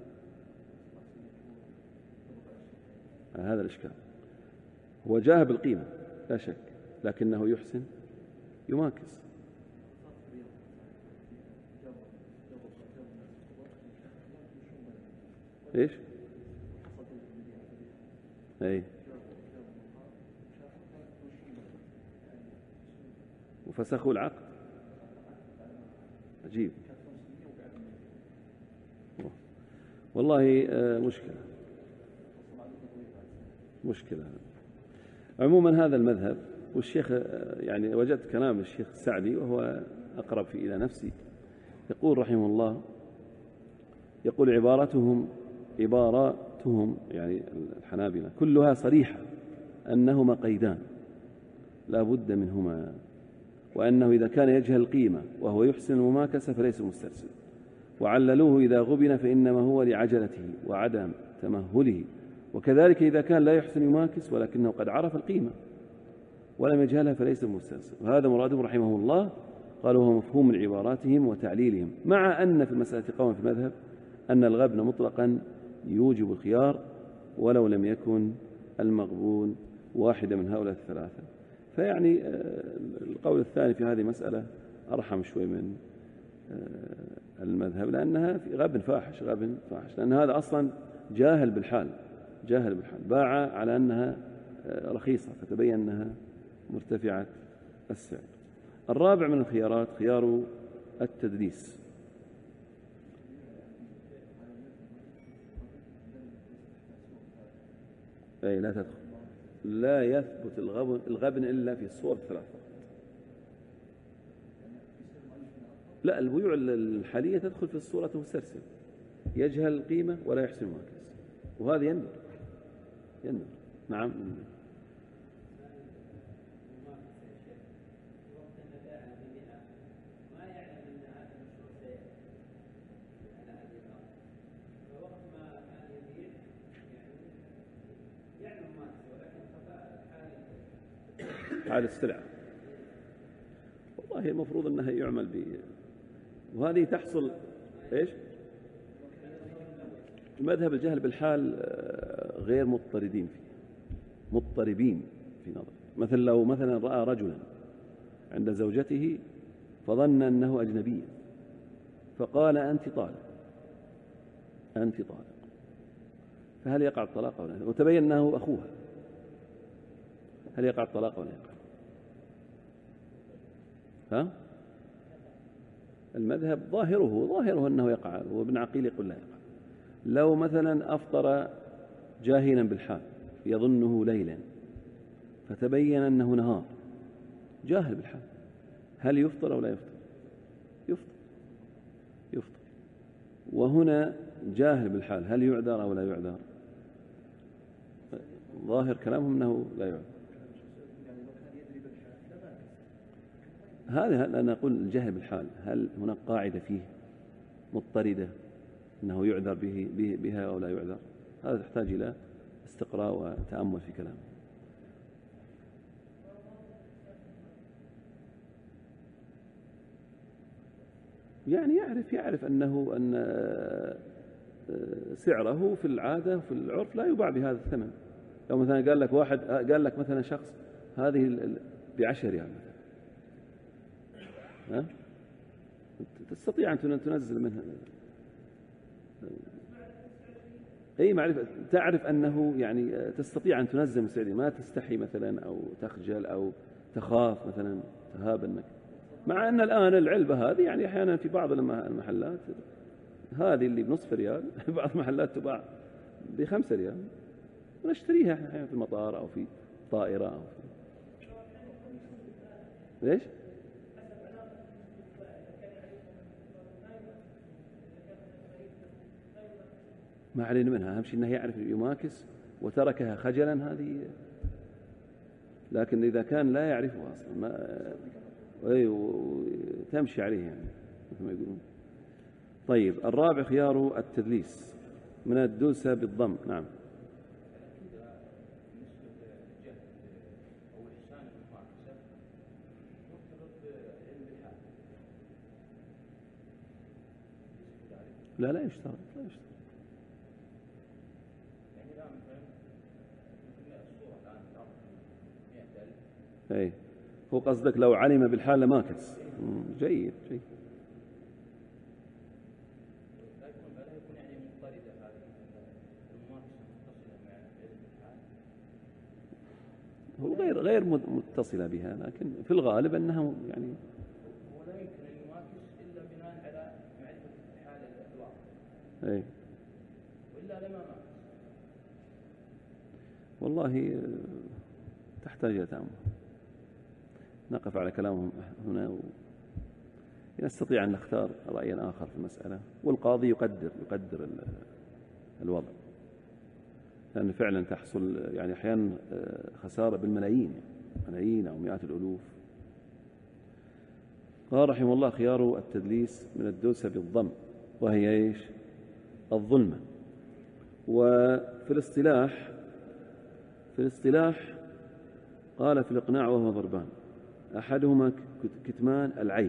هذا الإشكال. هو جاه بالقيمة لا شك، لكنه يحسن يماكس. إيش؟ أي وفسخوا العقد. عجيب والله. مشكلة. عموما هذا المذهب، والشيخ يعني وجدت كلام الشيخ السعدي وهو أقرب إلى نفسي، يقول رحمه الله، يقول عباراتهم يعني الحنابلة كلها صريحة أنهما قيدان لا بد منهما، وأنه إذا كان يجهل القيمة وهو يحسن المماكسة فليس مسترسل، وعللوه إذا غبن فإنما هو لعجلته وعدم تمهله، وكذلك إذا كان لا يحسن يماكس ولكنه قد عرف القيمة ولم يجهلها فليس مسترسل. وهذا مرادهم رحمه الله، قالوا هو مفهوم من عباراتهم وتعليلهم، مع أن في المسألة قوم في المذهب أن الغبن مطلقا يوجب الخيار ولو لم يكن المغبون واحدة من هؤلاء الثلاثة. فيعني القول الثاني في هذه مسألة أرحم شوي من المذهب، لأنها في غبن فاحش، لأن هذا أصلا جاهل بالحال، باع على أنها رخيصة فتبين أنها مرتفعة السعر. الرابع من الخيارات خيار التدليس. أي لا تدخل، لا يثبت الغبن إلا في الصور الثلاثة. لا، البيوع الحالية تدخل في الصورة مسترسل، يجهل القيمة ولا يحسن الماكس، وهذا يندر. نعم. حال السلعة والله المفروض أنها يعمل وهذه تحصل إيش؟ مذهب الجهل بالحال غير مضطربين في نظر. لو مثلا رأى رجلا عند زوجته فظن أنه أجنبي فقال أنت طالق، فهل يقع الطلاق ولا لا؟ وتبين أنه أخوها، هل يقع الطلاق ولا يقع؟ المذهب ظاهره أنه يقع، وابن عقيل يقول لا يقع. لو مثلا أفطر جاهلا بالحال يظنه ليلا فتبين أنه نهار، جاهل بالحال، هل يفطر أو لا يفطر؟ يفطر. وهنا جاهل بالحال، هل يعذر أو لا يعذر؟ ظاهر كلامهم أنه لا يعذر. هذا أنا أقول الجهل بالحال، هل هناك قاعدة فيه مضطردة أنه يعذر بها أو لا يعذر؟ هذا تحتاج إلى استقراء وتأمل في كلامه. يعني يعرف أن سعره في العادة وفي العرف لا يباع بهذا الثمن. لو مثلا قال لك مثلا شخص هذه ب10 ريال مثلا، تستطيع أن تنزل منها أي معرفة، تعرف أنه يعني تستطيع أن تنزل من سعره، ما تستحي مثلا أو تخجل أو تخاف مثلا تهاب أنك، مع أن الآن العلبة هذه يعني أحيانا في بعض المحلات هذه اللي بنصف ريال بعض المحلات تباع ب5 ريال، ونشتريها أحيانا في المطار أو في طائرة أو في ليش؟ ما علينا منها، أهم شيء أنه يعرف يماكس وتركها خجلا هذه. لكن إذا كان لا يعرفها أصلا تمشي عليه يعني مثل ما يقولون. طيب الرابع خيار التدليس من الدلس بالضم. نعم. لا يشترط، لا يشترط. يعني لا مثلا الصورة الآن الأرض 100,000. أي هو قصدك لو علم بالحال لماكس. جيد جيد. لا يكون يعني منفردة هذه الممارسة متصلة مع علم الحال. هو غير متصلة بها، لكن في الغالب أنها يعني هو لا يمكن أن يمارس إلا بناء على معرفة حال الواقع. أي وإلا لما مارس. والله تحتاج إلى تأمل. نقف على كلامهم هنا نستطيع أن نختار رأيا آخر في المسألة، والقاضي يقدر الوضع، لأن فعلا تحصل يعني أحيانا خسارة بالملايين، ملايين أو مئات الألوف. قال رحمه الله: خيار التدليس من الدوسة بالضم، وهي إيش؟ الظلمة. وفي الاصطلاح قال في الإقناع وهو ضربان: أحدهما كتمان العيب،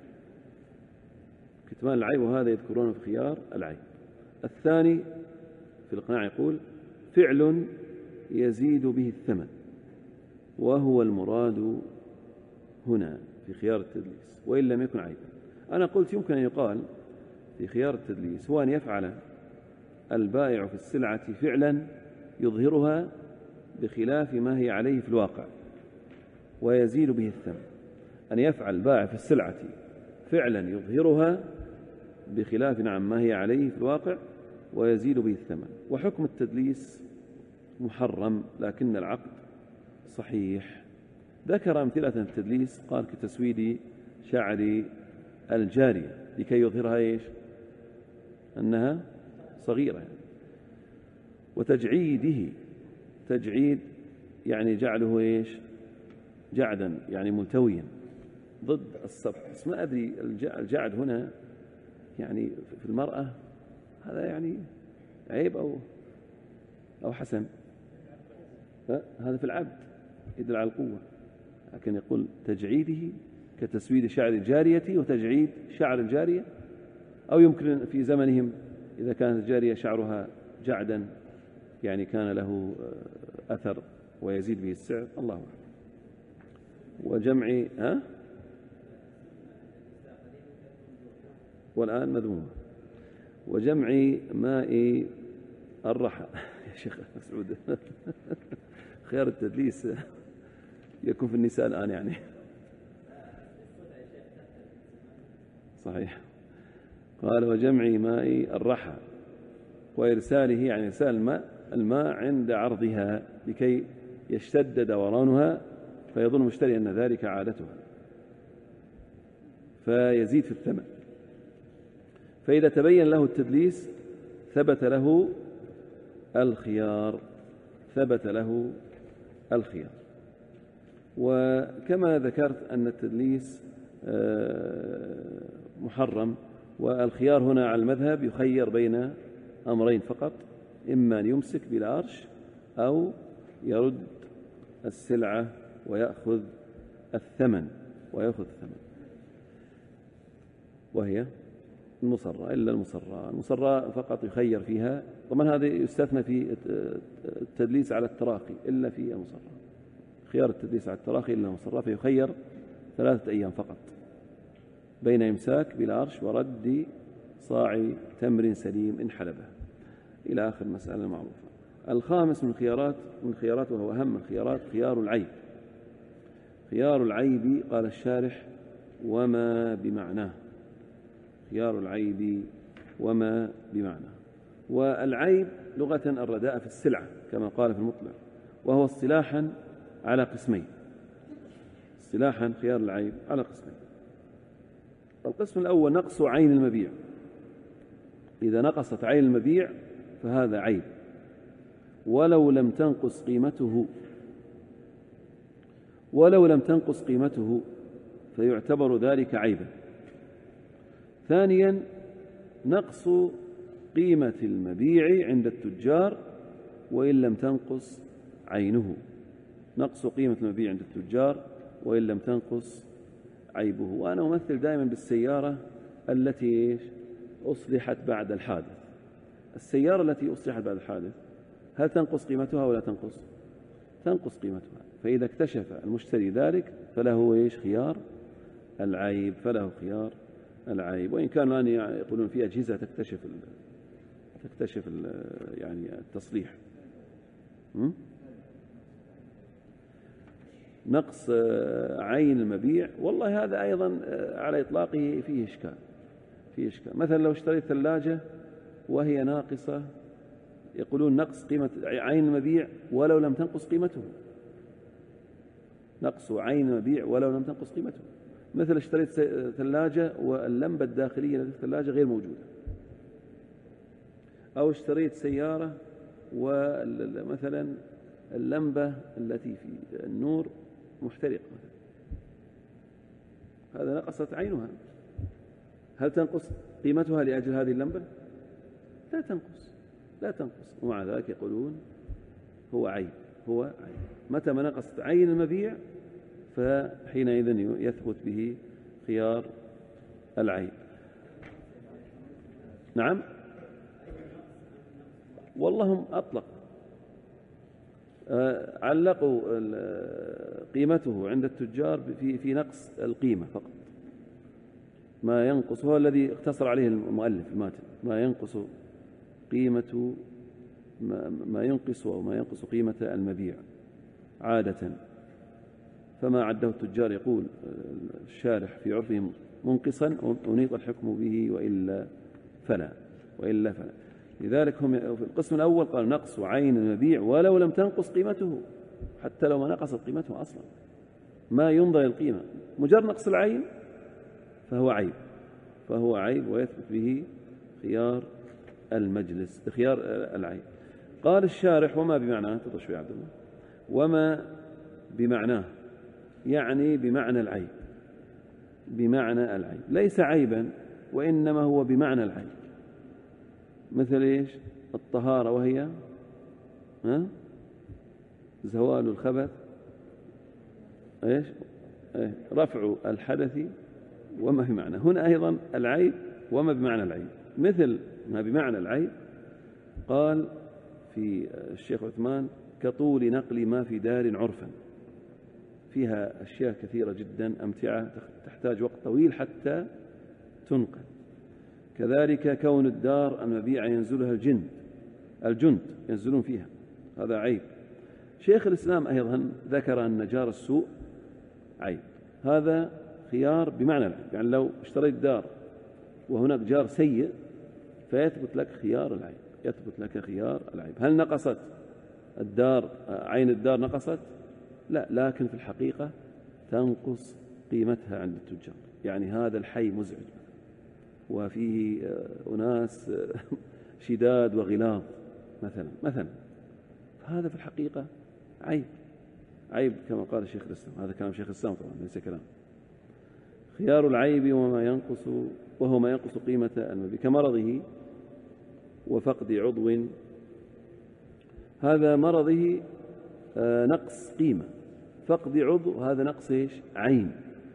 وهذا يذكرونه في خيار العيب. الثاني في الإقناع يقول: فعل يزيد به الثمن، وهو المراد هنا في خيار التدليس وإن لم يكن عيبا. أنا قلت يمكن أن يقال في خيار التدليس هو أن يفعل البائع في السلعة فعلا يظهرها بخلاف ما هي عليه في الواقع ويزيد به الثمن. أن يفعل البائع في السلعة فعلا يظهرها بخلاف ما هي عليه في الواقع ويزيد به الثمن. وحكم التدليس محرم لكن العقد صحيح. ذكر أمثلة التدليس، قال: كتسويد شعر الجارية لكي يظهرها إيش؟ أنها صغيرة يعني. وتجعيده، تجعيد يعني جعله إيش؟ جعدا يعني ملتويا ضد الصبت. بس ما أدري الجعد هنا يعني في المرأة هذا يعني عيب أو حسن؟ هذا في العبد يدل على القوة، لكن يقول تجعيده كتسويد شعر الجارية وتجعيد شعر الجارية، أو يمكن في زمنهم إذا كانت الجارية شعرها جعدا يعني كان له أثر ويزيد به السعر، الله أعلم. وجمع والآن مذمومة. وجمع ماء الرحى يا شيخ مسعود خيار التدليس يكون في النساء الآن يعني صحيح. قال: وجمع ماء الرحى وإرساله يعني إرسال الماء عند عرضها لكي يشتد دورانها فيظن المشتري أن ذلك عادتها فيزيد في الثمن. فإذا تبين له التدليس ثبت له الخيار. وكما ذكرت أن التدليس محرم، والخيار هنا على المذهب يخير بين أمرين فقط: إما أن يمسك بالعرش أو يرد السلعة ويأخذ الثمن وهي المصرة. إلا المصرة فقط يخير فيها. طبعا هذا يستثنى في التدليس على التراخي إلا في المصرة. خيار التدليس على التراخي إلا المصرة، فيخير 3 أيام فقط بين إمساك بالعرش ورد صاع تمر سليم إن حلبه، إلى آخر مسألة معروفة. الخامس من خيارات وهو أهم الخيارات خيار العيب. قال الشارح: وما بمعناه. خيار العيب وما بمعناه. والعيب لغة الرداء في السلعة كما قال في المطلع، وهو اصطلاحا على قسمين. خيار العيب على قسمين. القسم الأول نقص عين المبيع. إذا نقصت عين المبيع فهذا عيب ولو لم تنقص قيمته فيعتبر ذلك عيبا. ثانيا نقص قيمة المبيع عند التجار وإن لم تنقص عينه. نقص قيمة المبيع عند التجار وإن لم تنقص عيبه. وأنا أمثل دائما بالسيارة التي أصلحت بعد الحادث. السيارة التي أصلحت بعد الحادث هل تنقص قيمتها ولا تنقص؟ تنقص قيمتها. فإذا اكتشف المشتري ذلك فله إيش؟ خيار العيب، فله خيار العيب. وإن كانوا الآن يقولون في أجهزة تكتشف يعني التصليح. نقص عين المبيع، والله هذا أيضا على إطلاقه فيه إشكال. مثلا لو اشتريت ثلاجة وهي ناقصة، يقولون نقص قيمة عين المبيع ولو لم تنقص قيمته. نقص عين المبيع ولو لم تنقص قيمته. مثل اشتريت ثلاجة واللمبة الداخلية للثلاجة غير موجودة، أو اشتريت سيارة ومثلا اللمبة التي في النور محترقة، هذا نقصت عينها. هل تنقص قيمتها لأجل هذه اللمبة؟ لا تنقص. ومع ذلك يقولون هو عيب. متى ما نقصت عين المبيع فحينئذ يثبت به خيار العيب. نعم، والله هم أطلق، علقوا قيمته عند التجار في نقص القيمة فقط. ما ينقص هو الذي اختصر عليه المؤلف الماتن، ما ينقص قيمة ما ينقص قيمة المبيع عادة. فما عده التجار يقول الشارح في عرفهم منقصا أنيط الحكم به وإلا فلا. لذلك هم في القسم الأول قالوا نقص عين المبيع ولو لم تنقص قيمته، حتى لو ما نقصت قيمته أصلا، ما ينظر القيمة، مجرد نقص العين فهو عيب ويثبت به خيار المجلس، خيار العيب. قال الشارح وما بمعناه، تطش يا عبد الله، وما بمعناه يعني بمعنى العيب، ليس عيبا وإنما هو بمعنى العيب. مثل إيش؟ الطهارة وهي زوال الخبث، إيش؟ رفع الحدث وما بمعنى. هنا أيضا العيب وما بمعنى العيب. مثل ما بمعنى العيب قال في الشيخ عثمان كطول نقل ما في دار عرفا، فيها أشياء كثيرة جدا، أمتعة تحتاج وقت طويل حتى تنقل. كذلك كون الدار المبيعة ينزلها الجند ينزلون فيها، هذا عيب. شيخ الإسلام أيضا ذكر أن جار السوء عيب، هذا خيار بمعنى العيب. يعني لو اشتريت دار وهناك جار سيء فيثبت لك خيار العيب. هل نقصت الدار، عين الدار نقصت؟ لا، لكن في الحقيقة تنقص قيمتها عند التجار. يعني هذا الحي مزعج وفيه أناس شداد وغلاظ مثلا، هذا في الحقيقة عيب كما قال الشيخ الإسلام. هذا كلام شيخ الإسلام طبعا، ليس كلام. خيار العيب وهو ما ينقص قيمة المبيع كمرضه وفقد عضو. هذا مرضه نقص قيمة، فقد عضو هذا نقص إيش؟ عين.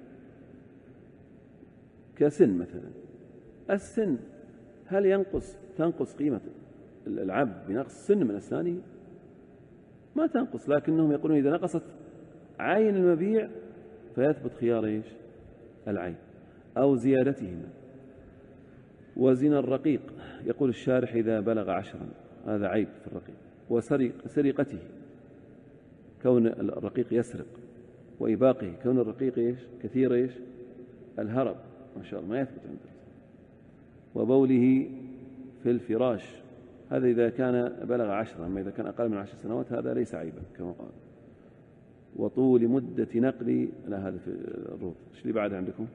كسن مثلا، السن هل تنقص قيمة العبد بنقص سن من أسنانه؟ ما تنقص، لكنهم يقولون إذا نقصت عين المبيع فيثبت خيار إيش؟ العين أو زيادتهما. وزنا الرقيق يقول الشارح إذا بلغ 10 هذا عيب في الرقيق. وسرقته كون الرقيق يسرق، وإباقه كون الرقيق إيش؟ كثير إيش؟ الهرب ما شاء الله، ما يثبت عنده. وبوله في الفراش هذا إذا كان بلغ 10، أما إذا كان أقل من 10 سنوات هذا ليس عيبا كما قال. وطول مدة نقل، لا هذا في الروض. ايش اللي بعد عندكم؟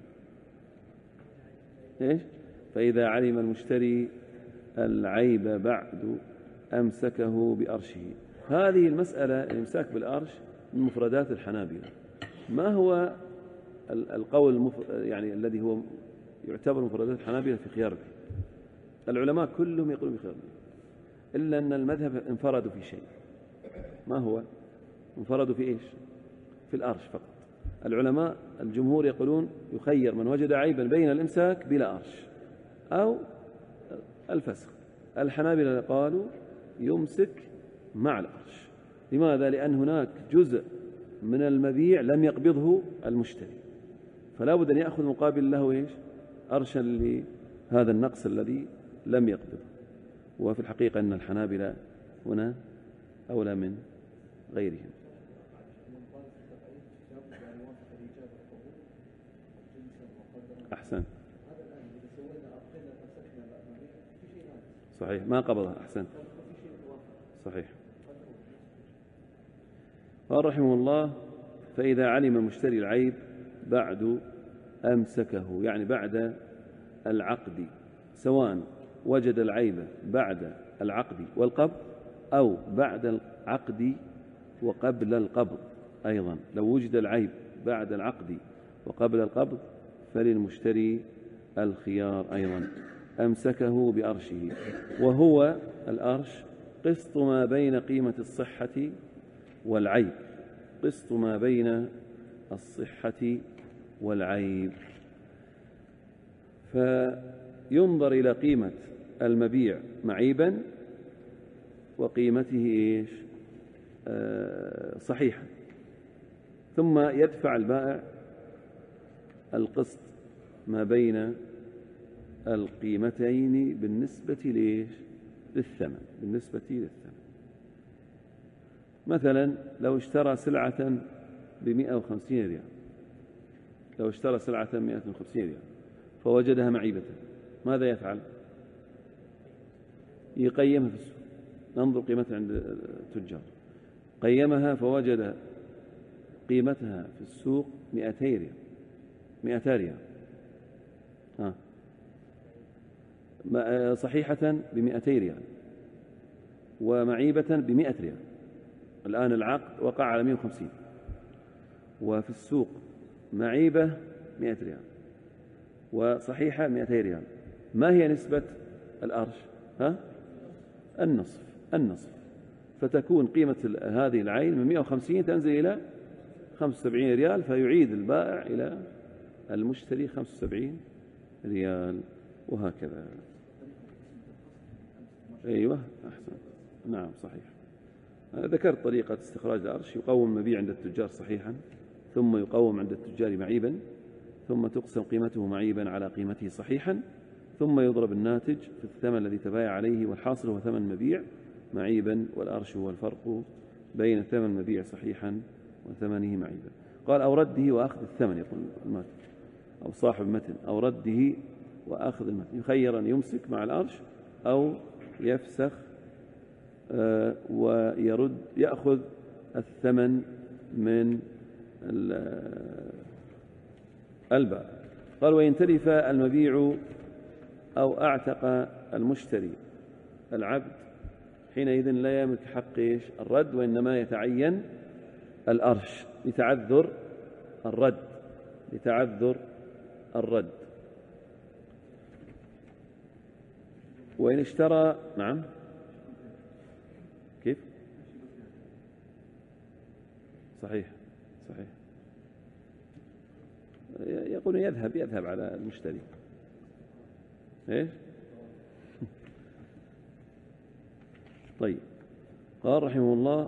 ايش؟ فإذا علم المشتري العيب بعد أمسكه بأرشه. هذه المسألة الإمساك بالأرش من مفردات الحنابلة. ما هو القول يعني الذي هو يعتبر مفردات الحنابلة في خيار العيب؟ العلماء كلهم يقولون بخيار العيب، إلا أن المذهب انفردوا في شيء. ما هو؟ انفردوا في إيش؟ في الأرش فقط. الجمهور يقولون يخير من وجد عيبا بين الإمساك بلا أرش أو الفسخ. الحنابلة قالوا يمسك مع الأرش. لماذا؟ لأن هناك جزء من المبيع لم يقبضه المشتري، فلا بد أن يأخذ مقابل له إيش؟ أرشا لهذا النقص الذي لم يقبضه. وفي الحقيقة أن الحنابلة هنا أولى من غيرهم. أحسن، صحيح، ما قبضها. أحسن، صحيح. قال رحمه الله: فإذا علم المشتري العيب بعد أمسكه، يعني بعد العقد، سواء وجد العيب بعد العقد والقبض أو بعد العقد وقبل القبض. أيضا لو وجد العيب بعد العقد وقبل القبض فللمشتري الخيار أيضا. أمسكه بأرشه، وهو الأرش قسط ما بين قيمة الصحة والعيب، قسط ما بين الصحة والعيب. فينظر إلى قيمة المبيع معيبا وقيمته إيش؟ صحيحا، ثم يدفع البائع القسط ما بين القيمتين بالنسبة ليش؟ للثمن، بالنسبة للثمن. مثلا لو اشترى سلعة ب150 ريال، لو اشترى سلعة 150 ريال فوجدها معيبة، ماذا يفعل؟ يقيمها في السوق. ننظر قيمتها عند التجار، قيمها فوجد قيمتها في السوق 200 ريال، 200 ريال، صحيحة ب200 ريال ومعيبة ب100 ريال. الآن العقد وقع على 150 وفي السوق معيبة 100 ريال وصحيحة 200 ريال. ما هي نسبة الأرش؟ النصف. فتكون قيمة هذه العين من 150 تنزل إلى 75 ريال، فيعيد البائع إلى المشتري 75 ريال، وهكذا. أيوة، أحسن، نعم، صحيح. ذكرت طريقة استخراج الأرش: يقوم المبيع عند التجار صحيحا، ثم يقوم عند التجار معيبا، ثم تقسم قيمته معيبا على قيمته صحيحا، ثم يضرب الناتج في الثمن الذي تبايع عليه، والحاصل هو ثمن مبيع معيبا، والأرش هو الفرق بين ثمن مبيع صحيحا وثمنه معيبا. قال: أو رده وأخذ الثمن، يقول المتن أو صاحب المتن: أو رده وأخذ المتن. يخير أن يمسك مع الأرش أو يفسخ ويرد، يأخذ الثمن من البائع. قال: وإن تلف المبيع أو أعتق المشتري العبد حينئذ لا يملك حق الرد، وإنما يتعين الأرش لتعذر الرد. وإن اشترى، نعم، كيف؟ صحيح. يقول يذهب على المشتري. إيش؟ طيب. قال رحمه الله: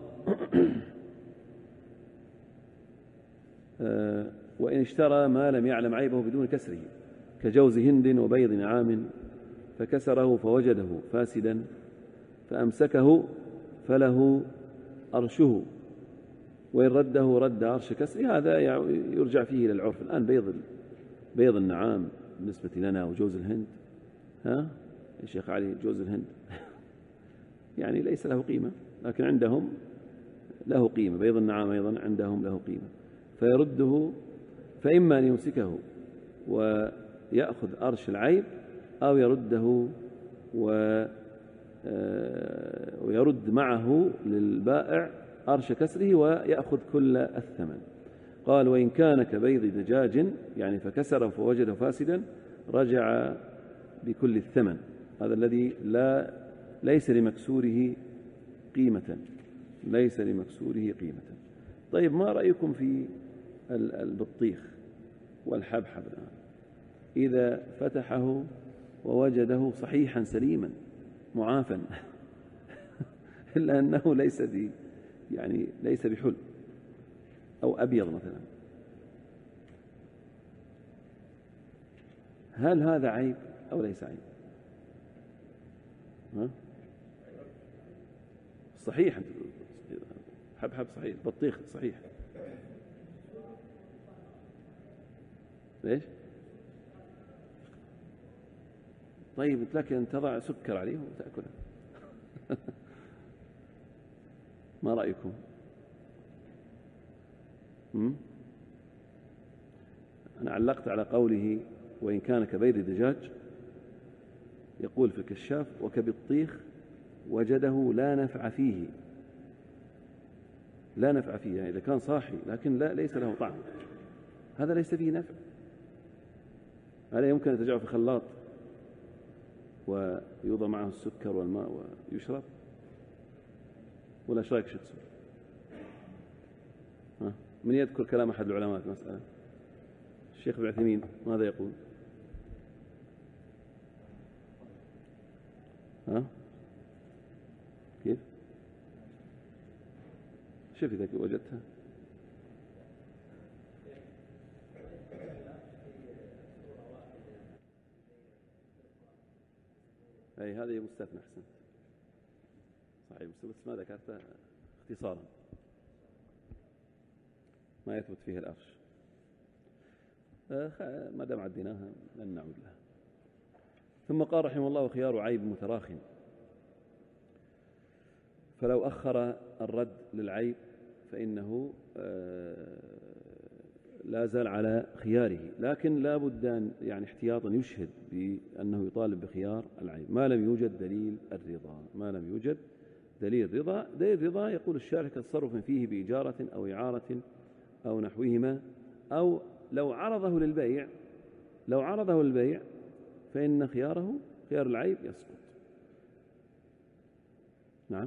وإن اشترى ما لم يعلم عيبه بدون كسره، كجوز هند وبيض نعام، فكسره فوجده فاسدا فأمسكه فله أرشه، وإن رده رد أرش كسره. هذا يرجع فيه إلى العرف. الآن بيض النعام بالنسبة لنا وجوز الهند، يا شيخ علي، جوز الهند يعني ليس له قيمة، لكن عندهم له قيمة. بيض النعام أيضا عندهم له قيمة، فيرده، فإما أن يمسكه ويأخذ أرش العيب، أو يرده ويرد معه للبائع أرش كسره ويأخذ كل الثمن. قال: وإن كان كبيض دجاج، يعني فكسره فوجده فاسدا، رجع بكل الثمن. هذا الذي ليس لمكسوره قيمة، طيب، ما رأيكم في البطيخ والحبحب الآن؟ إذا فتحه ووجده صحيحا سليما معافا إلا أنه ليس بحل أو أبيض مثلا، هل هذا عيب أو ليس عيب؟ صحيح، حب صحيح، بطيخ صحيح. ليش؟ طيب لك أن تضع سكر عليه وتأكله ما رأيكم؟ أنا علقت على قوله وإن كان كبيض الدجاج، يقول في الكشاف وكبطيخ وجده لا نفع فيه، لا نفع فيه، يعني إذا كان صاحي لكن ليس له طعم، هذا ليس فيه نفع. هذا يمكن أن تجعله في خلاط ويوضع معه السكر والماء ويشرب، ولا ايش رايك؟ شو تسوي؟ من يذكر كلام أحد العلماء في المسألة؟ الشيخ ابن عثيمين ماذا يقول؟ كيف؟ شوف إذا وجدتها. أي هذه مستثنى، أحسنت صحيح، بس ما ذكرته اختصارا، ما يثبت فيه الأرش، ما دام عديناها لن نعود لها. ثم قال رحمه الله وخيار عيب متراخٍ، فلو أخر الرد للعيب فإنه لا زال على خياره، لكن لا بد أن يعني احتياطا يشهد بأنه يطالب بخيار العيب ما لم يوجد دليل الرضا. ما لم يوجد دليل الرضا. دليل الرضا يقول الشارح كتصرف فيه بإجارة أو إعارة أو نحوهما، أو لو عرضه للبيع فإن خيار العيب يسقط. نعم.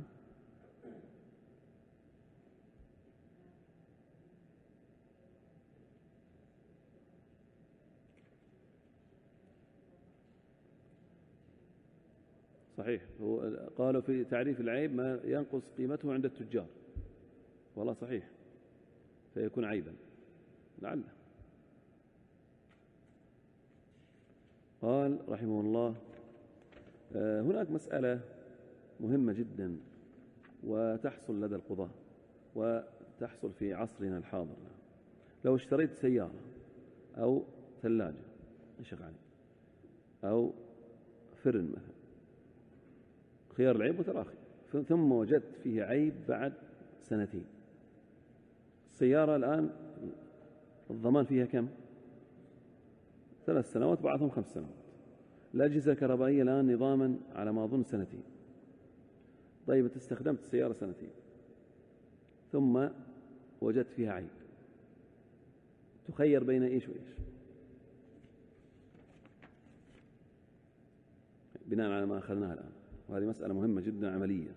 صحيح، هو قالوا في تعريف العيب ما ينقص قيمته عند التجار، والله صحيح، فيكون عيبا لعله. قال رحمه الله هناك مسألة مهمة جدا وتحصل لدى القضاة وتحصل في عصرنا الحاضر. لو اشتريت سيارة أو ثلاجة شغالة أو فرن مثلا، خيار العيب متراخي، ثم وجدت فيه عيب بعد 2 سنين. السيارة الآن الضمان فيها كم؟ 3 سنوات، بعضهم 5 سنوات. الأجهزة الكهربائية الآن نظاما على ما أظن 2 سنين. طيب أنت استخدمت السيارة 2 سنين ثم وجدت فيها عيب، تخير بين إيش وإيش؟ بناء على ما أخذناها الآن، وهذه مسألة مهمة جدا عملية.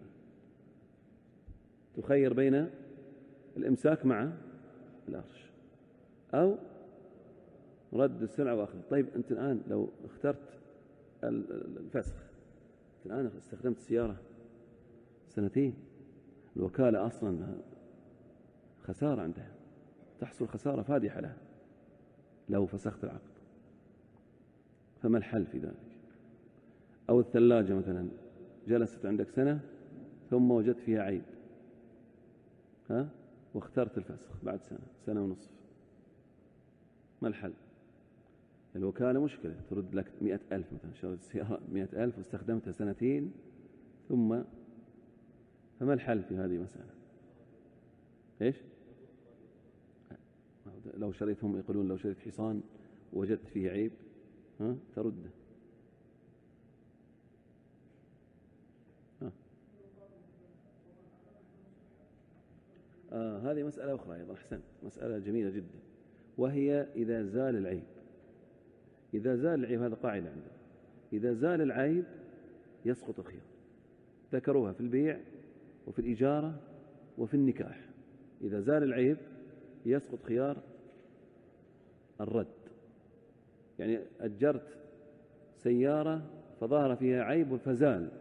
تخير بين الإمساك مع الأرش أو رد السلعة وأخذ. طيب أنت الآن لو اخترت الفسخ، أنت الآن استخدمت السيارة 2 سنين، الوكالة أصلا خسارة عندها، تحصل خسارة فادحة لها لو فسخت العقد، فما الحل في ذلك؟ أو الثلاجة مثلا جلست عندك 1 سنة ثم وجدت فيها عيب، واخترت الفسخ بعد 1 سنة ونصف، ما الحل؟ الوكالة مشكلة، ترد لك 100,000 مثلا، شريت السيارة 100,000 واستخدمتها 2 سنين ثم، فما الحل في هذه المسألة؟ إيش؟ لو شريتهم يقولون لو شريت حصان وجدت فيه عيب ترده. هذه مسألة أخرى أيضا، أحسنت، مسألة جميلة جدا، وهي إذا زال العيب. إذا زال العيب، هذا قاعدة عندنا، إذا زال العيب يسقط الخيار. ذكروها في البيع وفي الإجارة وفي النكاح. إذا زال العيب يسقط خيار الرد. يعني أجرت سيارة فظهر فيها عيب فزال،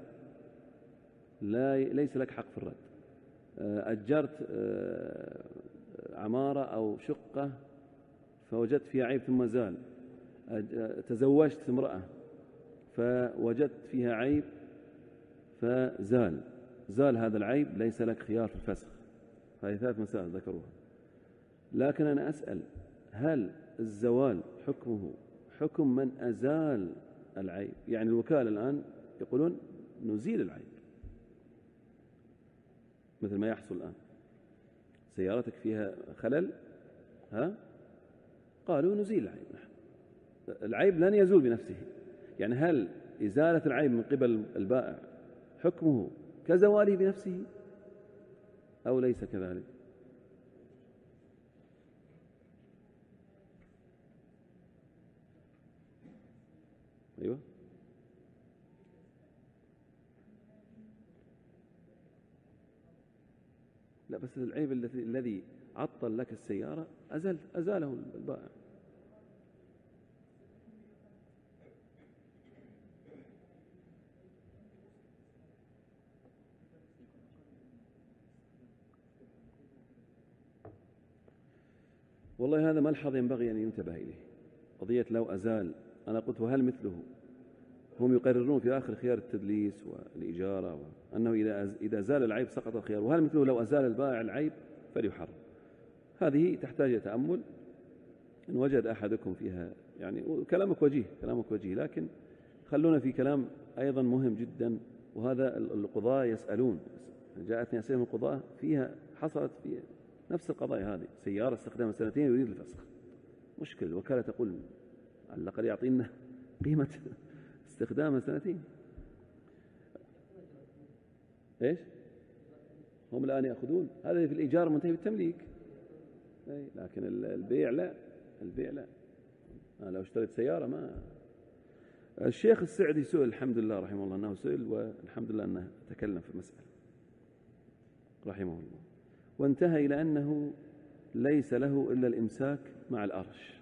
ليس لك حق في الرد. أجرت عمارة أو شقة فوجدت فيها عيب ثم زال. تزوجت امرأة فوجدت فيها عيب فزال، زال هذا العيب، ليس لك خيار في الفسخ. هذه 3 مسائل ذكروها. لكن أنا أسأل، هل الزوال حكمه حكم من أزال العيب؟ يعني الوكالة الآن يقولون نزيل العيب، مثل ما يحصل الآن. سيارتك فيها خلل، قالوا نزيل العيب. العيب لن يزول بنفسه. يعني هل إزالة العيب من قبل البائع حكمه كزواله بنفسه أو ليس كذلك؟ أيوة. لا، بس العيب الذي عطل لك السيارة أزاله البائع. والله هذا ملحظ ينبغي أن ينتبه إليه، قضية لو أزال. أنا قلت وهل مثله؟ هم يقررون في آخر خيار التدليس والإجارة أنه إذا زال العيب سقط الخيار، وهل مثله لو أزال البائع العيب فليحرم. هذه تحتاج تأمل، إن وجد أحدكم فيها يعني كلامك وجيه، لكن خلونا في كلام أيضا مهم جدا، وهذا القضاة يسألون. جاءتني أسئلة من القضاة فيها حصلت في نفس القضايا هذه، سيارة استخدامها 2 يريد الفسخ، مشكل. الوكالة تقول على الأقل يعطينا قيمة استخدامها 2. إيش؟ هم الآن يأخذون هذا في الإيجار منتهي بالتمليك، لكن البيع لا. أنا لو اشتريت سيارة ما. الشيخ السعدي سئل، الحمد لله رحمه الله أنه سئل، والحمد لله أنه تكلم في المسألة رحمه الله، وانتهى إلى أنه ليس له إلا الإمساك مع الأرش.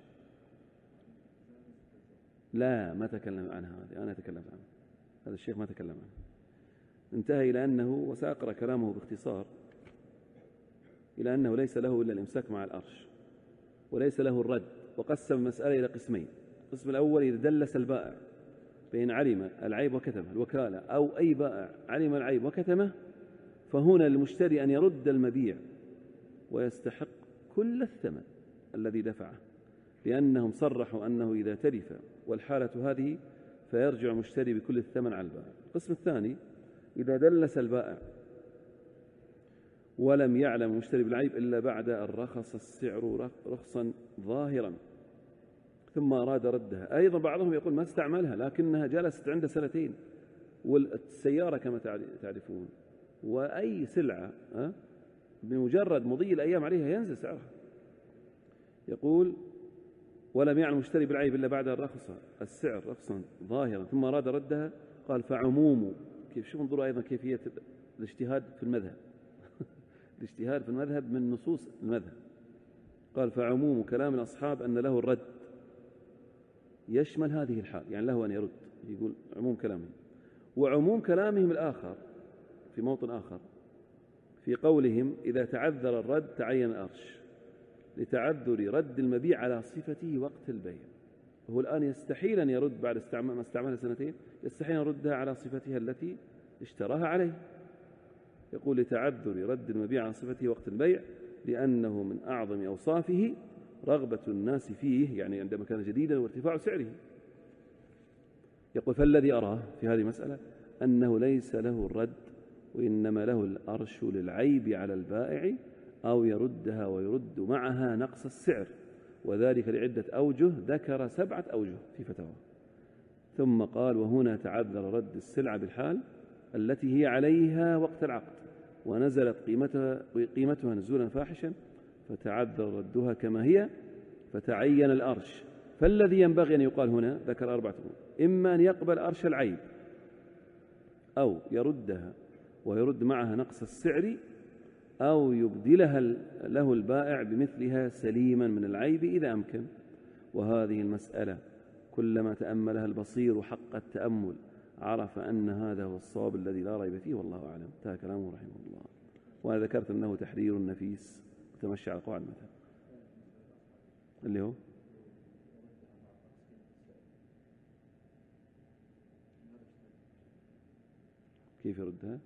لا، ما تكلم عنها هذه، أنا تكلمت عنها، هذا الشيخ ما تكلم عنها. انتهى إلى أنه، وسأقرأ كلامه باختصار، إلى أنه ليس له إلا الإمساك مع الأرش، وليس له الرد. وقسم المسألة إلى قسمين. القسم الأول إذا دلس البائع بين علم العيب وكتمه، الوكالة أو أي بائع علم العيب وكتمه، فهنا للمشتري أن يرد المبيع ويستحق كل الثمن الذي دفعه، لأنهم صرحوا أنه إذا تلف والحالة هذه فيرجع المشتري بكل الثمن على البائع. القسم الثاني إذا دلس البائع ولم يعلم المشتري بالعيب إلا بعد أن رخص السعر رخصا ظاهرا ثم أراد ردها. أيضا بعضهم يقول ما استعملها لكنها جلست عنده 2 والسيارة كما تعرفون وأي سلعة بمجرد مضي الأيام عليها ينزل سعرها. يقول ولم يعلم المشتري بالعيب إلا بعد أن رخص السعر رخصا ظاهرا ثم أراد ردها. قال فعموم، كيف شوف انظروا أيضا كيفية الاجتهاد في المذهب الاجتهاد في المذهب من نصوص المذهب. قال فعموم كلام الأصحاب أن له الرد يشمل هذه الحال، يعني له أن يرد، يقول عموم كلامهم. وعموم كلامهم الآخر في موطن آخر في قولهم إذا تعذر الرد تعين الأرش لتعذر رد المبيع على صفته وقت البيع. هو الآن يستحيل أن يرد بعد ما استعملها 2، يستحيل أن يردها على صفتها التي اشتراها عليه. يقول لتعذر رد المبيع على صفته وقت البيع لأنه من أعظم أوصافه رغبة الناس فيه، يعني عندما كان جديدا وارتفاع سعره. يقول فالذي أراه في هذه المسألة أنه ليس له الرد، وإنما له الأرش للعيب على البائع أو يردها ويرد معها نقص السعر، وذلك لعدة أوجه ذكر 7 أوجه في فتاوى. ثم قال وهنا تعذر رد السلعة بالحال التي هي عليها وقت العقد ونزلت قيمتها نزولا فاحشا فتعذر ردها كما هي فتعين الأرش. فالذي ينبغي أن يقال هنا ذكر 4 أمور: إما أن يقبل أرش العيب أو يردها ويرد معها نقص السعر أو يبدلها له البائع بمثلها سليما من العيب إذا أمكن. وهذه المسألة كلما تأملها البصير حق التأمل عرف أن هذا هو الصواب الذي لا ريب فيه والله أعلم. انتهى كلامه رحمه الله. وأنا ذكرت أنه تحرير نفيس تمشي على قواعد المذهب اللي هو كيف يردها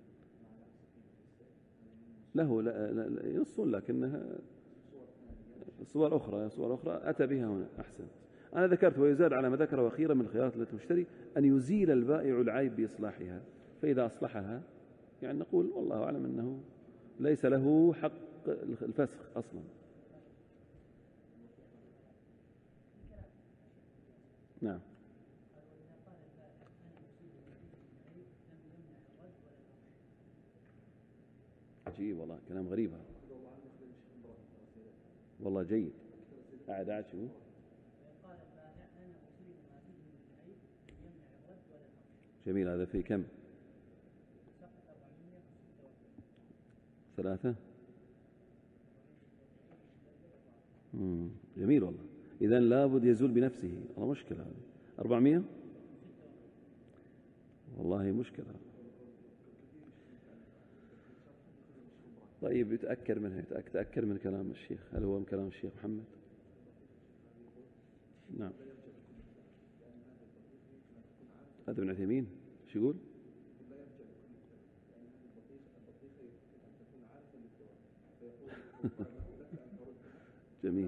له لا ينصون، لكنها صور أخرى أتى بها هنا. أحسن. أنا ذكرت ويزاد على ما ذكره أخيرا من الخيارات التي تشتري أن يزيل البائع العيب بإصلاحها، فإذا أصلحها يعني نقول والله أعلم أنه ليس له حق الفسخ أصلا. نعم. عجيب والله، كلام غريب هذا والله. جيد. أعد شو جميل. هذا في كم؟ 3. جميل والله. إذن لابد يزول بنفسه. والله مشكلة هذه. 400 والله مشكلة. طيب يتأكد منها، يتأكد من كلام الشيخ. هل هو من كلام الشيخ محمد؟ نعم. هذا ابن عثيمين شو يقول؟ جميل.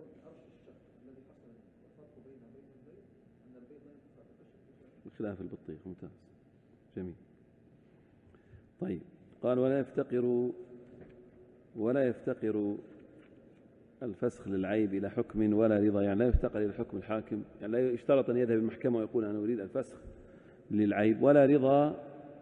بخلاف البطيخ. ممتاز. جميل. طيب قال ولا يفتقر الفسخ للعيب إلى حكم ولا رضا، يعني لا يفتقر إلى حكم الحاكم، يعني لا يشترط أن يذهب المحكمة ويقول أنا أريد الفسخ للعيب، ولا رضا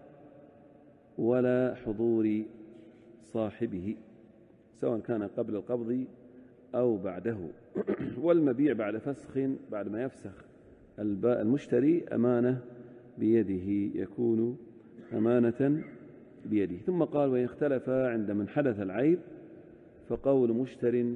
ولا حضور صاحبه سواء كان قبل القبض أو بعده. والمبيع بعد فسخ، بعد ما يفسخ المشتري أمانة بيده، يكون أمانة بيده. ثم قال وإن اختلف عند من حدث العيب فقول مشتر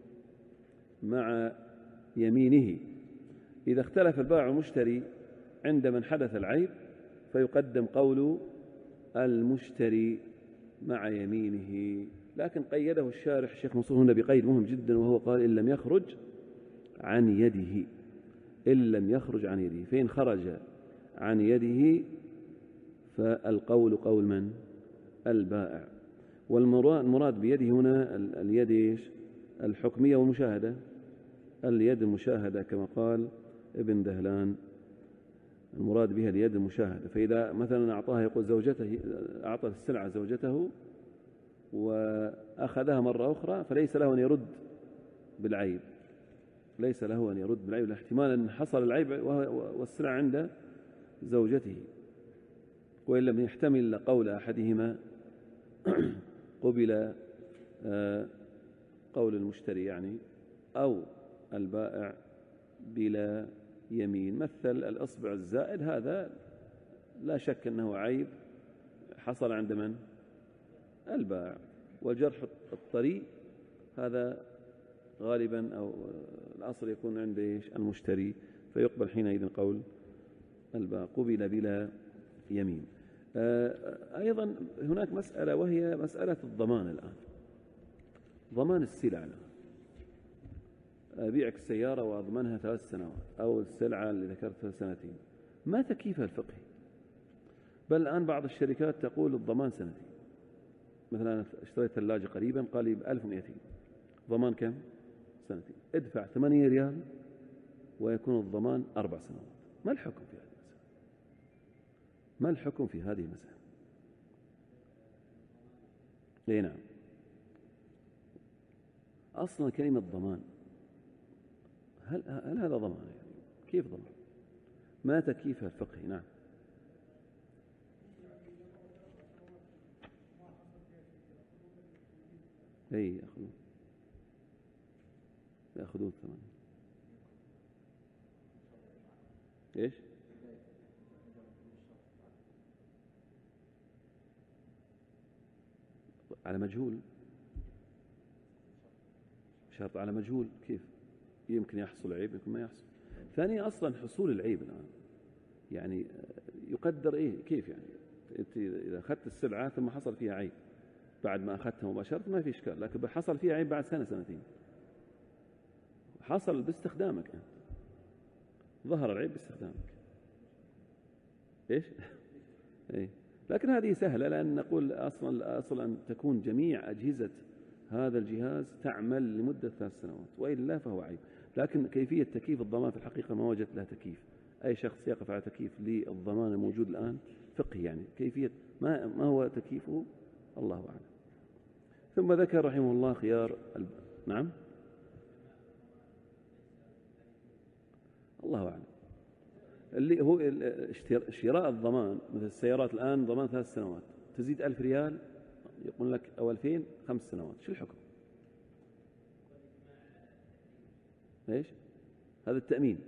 مع يمينه. إذا اختلف البائع والمشتري عند من حدث العيب فيقدم قول المشتري مع يمينه. لكن قيده الشارح الشيخ منصور هنا بقيد مهم جدا، وهو قال إن لم يخرج عن يده. إن لم يخرج عن يده، فإن خرج عن يده فالقول قول من؟ البائع. والمراد بيده هنا اليد الحكمية والمشاهدة، اليد المشاهدة كما قال ابن دهلان، المراد بها اليد المشاهدة. فإذا مثلا أعطاها، يقول زوجته، أعطى السلعة زوجته وأخذها مرة أخرى، فليس له أن يرد بالعيب، ليس له أن يرد بالعيب، احتمال أن حصل العيب والسلعة عند زوجته. وإن لم يحتمل قول أحدهما قبل قول المشتري يعني أو البائع بلا يمين. مثل الأصبع الزائد، هذا لا شك أنه عيب حصل عند من؟ البائع. والجرح الطري هذا غالبا أو الأصل يكون عند المشتري، فيقبل حينئذ قول البائع قبل بلا يمين. أيضا هناك مسألة، وهي مسألة الضمان. الآن ضمان السلع، أبيعك السيارة وأضمنها 3 سنوات، أو السلعة اللي ذكرتها 2 سنين، ما تكييفها الفقهي؟ بل الآن بعض الشركات تقول الضمان 2 سنين. مثلا أنا اشتريت ثلاجة قريبا قال لي ب1200، ضمان كم؟ 2 سنين. ادفع 8 ريال ويكون الضمان 4 سنوات. ما الحكم في هذه المسألة؟ ما الحكم في هذه المسألة؟ اي نعم. أصلا كلمة ضمان، هل هذا ضمان؟ يعني كيف ضمان؟ ما تكييفها الفقهي؟ نعم. اي يأخذون 8. ايش؟ على مجهول، شرط على مجهول. كيف يمكن يحصل عيب، يمكن ما يحصل. ثانيا أصلا حصول العيب الآن يعني يقدر كيف يعني أنت إذا أخذت السلعة ثم حصل فيها عيب بعد ما أخذتها مباشرة ما في إشكال، لكن حصل فيها عيب بعد سنة سنتين، حصل باستخدامك أنت، ظهر العيب باستخدامك لكن هذه سهلة، لأن نقول أصلا أن تكون جميع أجهزة هذا الجهاز تعمل لمدة 3 سنوات، وإلا فهو عيب. لكن كيفية تكييف الضمان في الحقيقة ما وجدت لها تكييف. أي شخص يقف على تكييف للضمان الموجود الآن فقهي، يعني كيفية ما هو تكييفه الله أعلم. ثم ذكر رحمه الله خيار نعم الله أعلم، اللي هو شراء الضمان. مثل السيارات الآن ضمان 3 سنوات، تزيد 1000 ريال يقول لك أو 2000 5 سنوات، شو الحكم؟ هذا التأمين.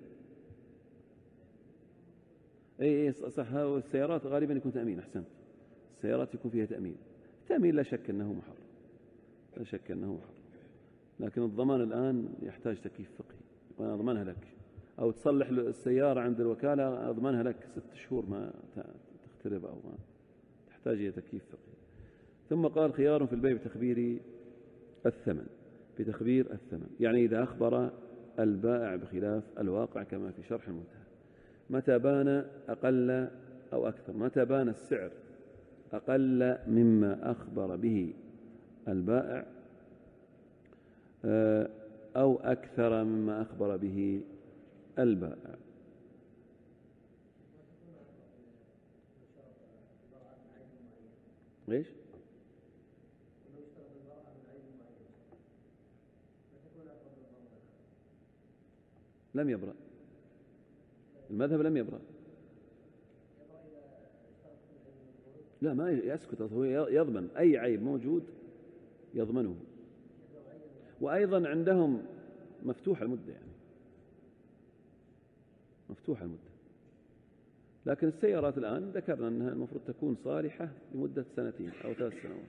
صح، السيارات غالبا يكون تأمين. أحسنت، السيارات يكون فيها تأمين. التأمين لا شك أنه محرم، لا شك أنه محرم، لكن الضمان الآن يحتاج تكييف فقهي، يقول أضمنها لك، أو تصلح السيارة عند الوكالة أضمنها لك 6 شهور ما تخترب أو ما تحتاج إلى تكييف فقهي. ثم قال خيار في البيع بتخبير الثمن، بتخبير الثمن يعني إذا أخبر البائع بخلاف الواقع كما في شرح المنتهى. متى بان أقل أو أكثر، متى بان السعر أقل مما أخبر به البائع أو أكثر مما أخبر به البائع. ليش؟ لم يبرأ، المذهب لم يبرأ. لا ما يسكت، هو يضمن أي عيب موجود يضمنه، وأيضا عندهم مفتوح المدة، يعني مفتوح المدة. لكن السيارات الآن ذكرنا أنها المفروض تكون صالحة لمدة 2 أو 3 سنوات.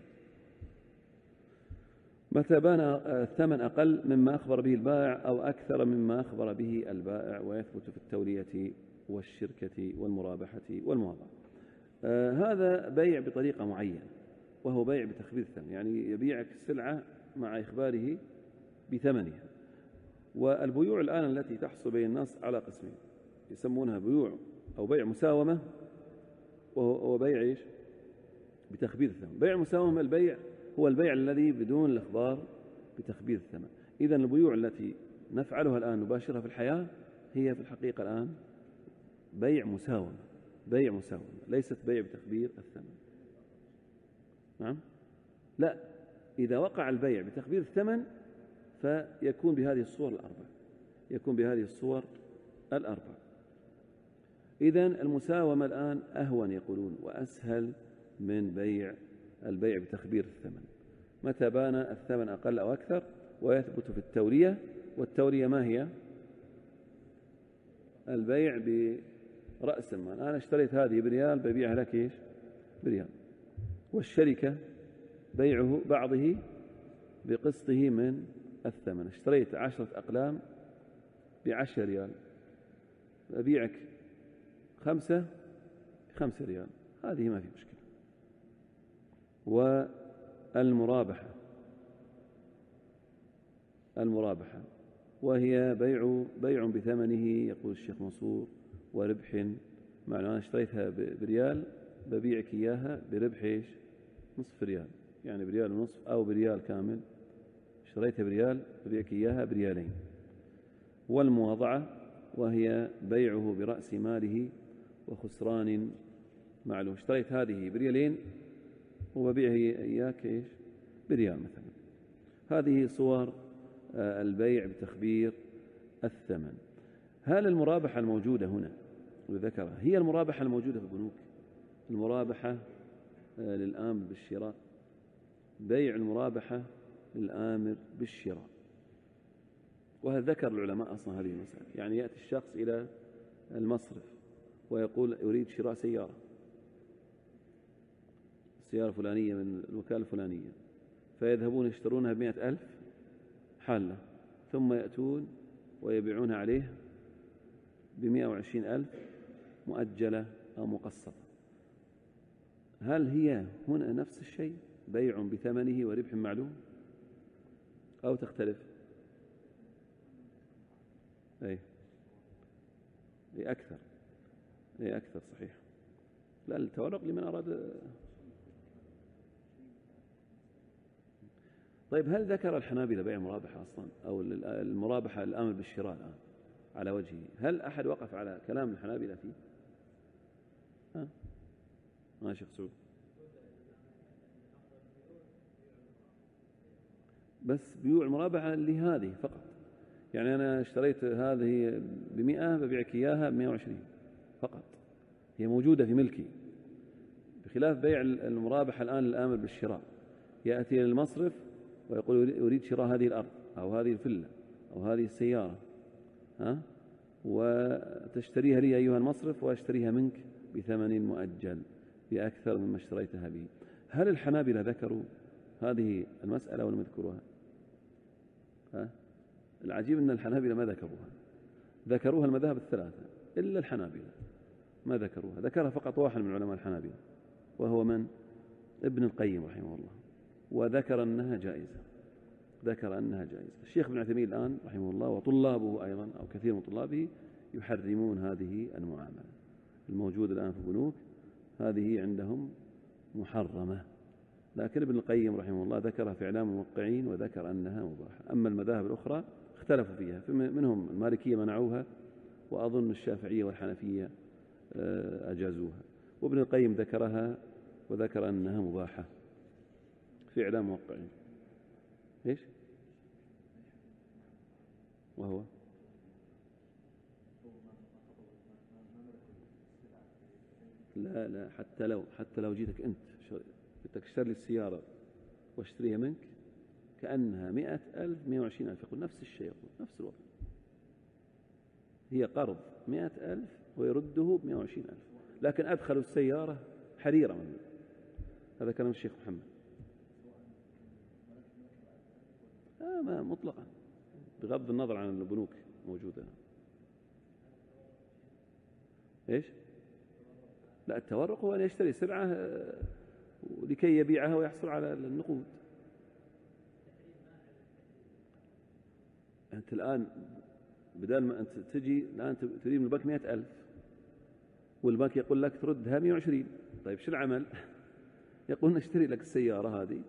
متى بان الثمن أقل مما أخبر به البائع أو أكثر مما أخبر به البائع، ويثبت في التولية والشركة والمرابحة والمواضعة. هذا بيع بطريقة معينة، وهو بيع بتخفيض الثمن، يعني يبيعك السلعة مع إخباره بثمنها. والبيوع الآن التي تحصل بين الناس على قسمين، يسمونها بيوع أو بيع مساومة، وهو بيع بتخفيض الثمن. بيع مساومة البيع هو البيع الذي بدون الإخبار بتخفيض الثمن. إذن البيوع التي نفعلها الآن نباشرها في الحياة هي في الحقيقة الآن بيع مساومة، بيع مساومة، ليست بيع بتخفيض الثمن. نعم، لا، إذا وقع البيع بتخفيض الثمن فيكون بهذه الصور الأربع، يكون بهذه الصور الأربع. إذن المساومة الآن أهون يقولون وأسهل من البيع بتخبير الثمن. متى بان الثمن أقل أو أكثر، ويثبت في التورية. والتورية ما هي؟ البيع برأس المال، أنا اشتريت هذه بريال ببيعها لك بريال. والشركة بيعه بعضه بقسطه من الثمن، اشتريت 10 أقلام ب10 ريال، أبيعك 5 ب5 ريال، هذه ما في مشكلة. والمرابحة، المرابحة وهي بيع بثمنه، يقول الشيخ منصور، وربح. معنى أنا اشتريتها بريال ببيعك إياها بربح نصف ريال، يعني بريال ونصف أو بريال كامل. اشتريتها بريال ببيعك إياها بريالين. والمواضعة وهي بيعه برأس ماله وخسران معلوم، اشتريت هذه بريالين وببيعه إياك بريال مثلا. هذه صور البيع بتخبير الثمن. هل المرابحة الموجودة هنا وذكرها هي المرابحة الموجودة في البنوك؟ المرابحة للآمر بالشراء، بيع المرابحة للآمر بالشراء. وهذا ذكر العلماء أصلا هذه المسألة. يعني يأتي الشخص إلى المصرف ويقول أريد شراء سيارة فلانية من الوكالة الفلانية، فيذهبون يشترونها ب100,000 حالة، ثم يأتون ويبيعونها عليه ب120,000 مؤجلة أو مقسطة، هل هي هنا نفس الشيء بيع بثمنه وربح معلوم أو تختلف؟ أي أكثر، أي أكثر صحيح. لا التورق لمن أراد. طيب هل ذكر الحنابلة بيع المرابحة أصلا أو المرابحة الآمر بالشراء الآن على وجهه؟ هل أحد وقف على كلام الحنابلة فيه؟ ما شيخ سعود، بس بيوع المرابحة لهذه فقط، يعني أنا اشتريت هذه ب100 ببيعك إياها ب120 فقط، هي موجودة في ملكي، بخلاف بيع المرابحة الآن الآمر بالشراء، يأتي للمصرف ويقول أريد شراء هذه الأرض أو هذه الفلة أو هذه السيارة، وتشتريها لي أيها المصرف وأشتريها منك بثمن مؤجل بأكثر مما اشتريتها به. هل الحنابلة ذكروا هذه المسألة ولم يذكروها؟ العجيب أن الحنابلة ما ذكروها المذاهب الثلاثة إلا الحنابلة ما ذكروها، ذكرها فقط واحد من علماء الحنابلة وهو من؟ ابن القيم رحمه الله، وذكر أنها جائزة، الشيخ ابن عثيمين الآن رحمه الله وطلابه أيضا أو كثير من طلابه يحرمون هذه المعاملة الموجودة الآن في البنوك، هذه عندهم محرمة، لكن ابن القيم رحمه الله ذكرها في إعلام الموقعين وذكر أنها مباحة. أما المذاهب الأخرى اختلفوا فيها، منهم المالكية منعوها، وأظن الشافعية والحنفية أجازوها، وابن القيم ذكرها وذكر أنها مباحة في إعلام الموقعين. إيش؟ وهو لا حتى لو جيتك أنت بدك تشتري لي السيارة واشتريها منك كأنها 100,000 120,000، يقول نفس الشيء، يقول نفس الوضع، هي قرض 100,000 ويرده ب120,000، لكن أدخلوا السيارة حريرة منه. هذا كلام الشيخ محمد. ما مطلقا بغض النظر عن البنوك موجودة. إيش؟ لا التورق هو أن يشتري سلعة لكي يبيعها ويحصل على النقود. أنت الآن بدل ما أنت تجي الآن تريد من البنك 100,000 والبنك يقول لك تردها 120، طيب شو العمل؟ يقول نشتري لك السيارة هذه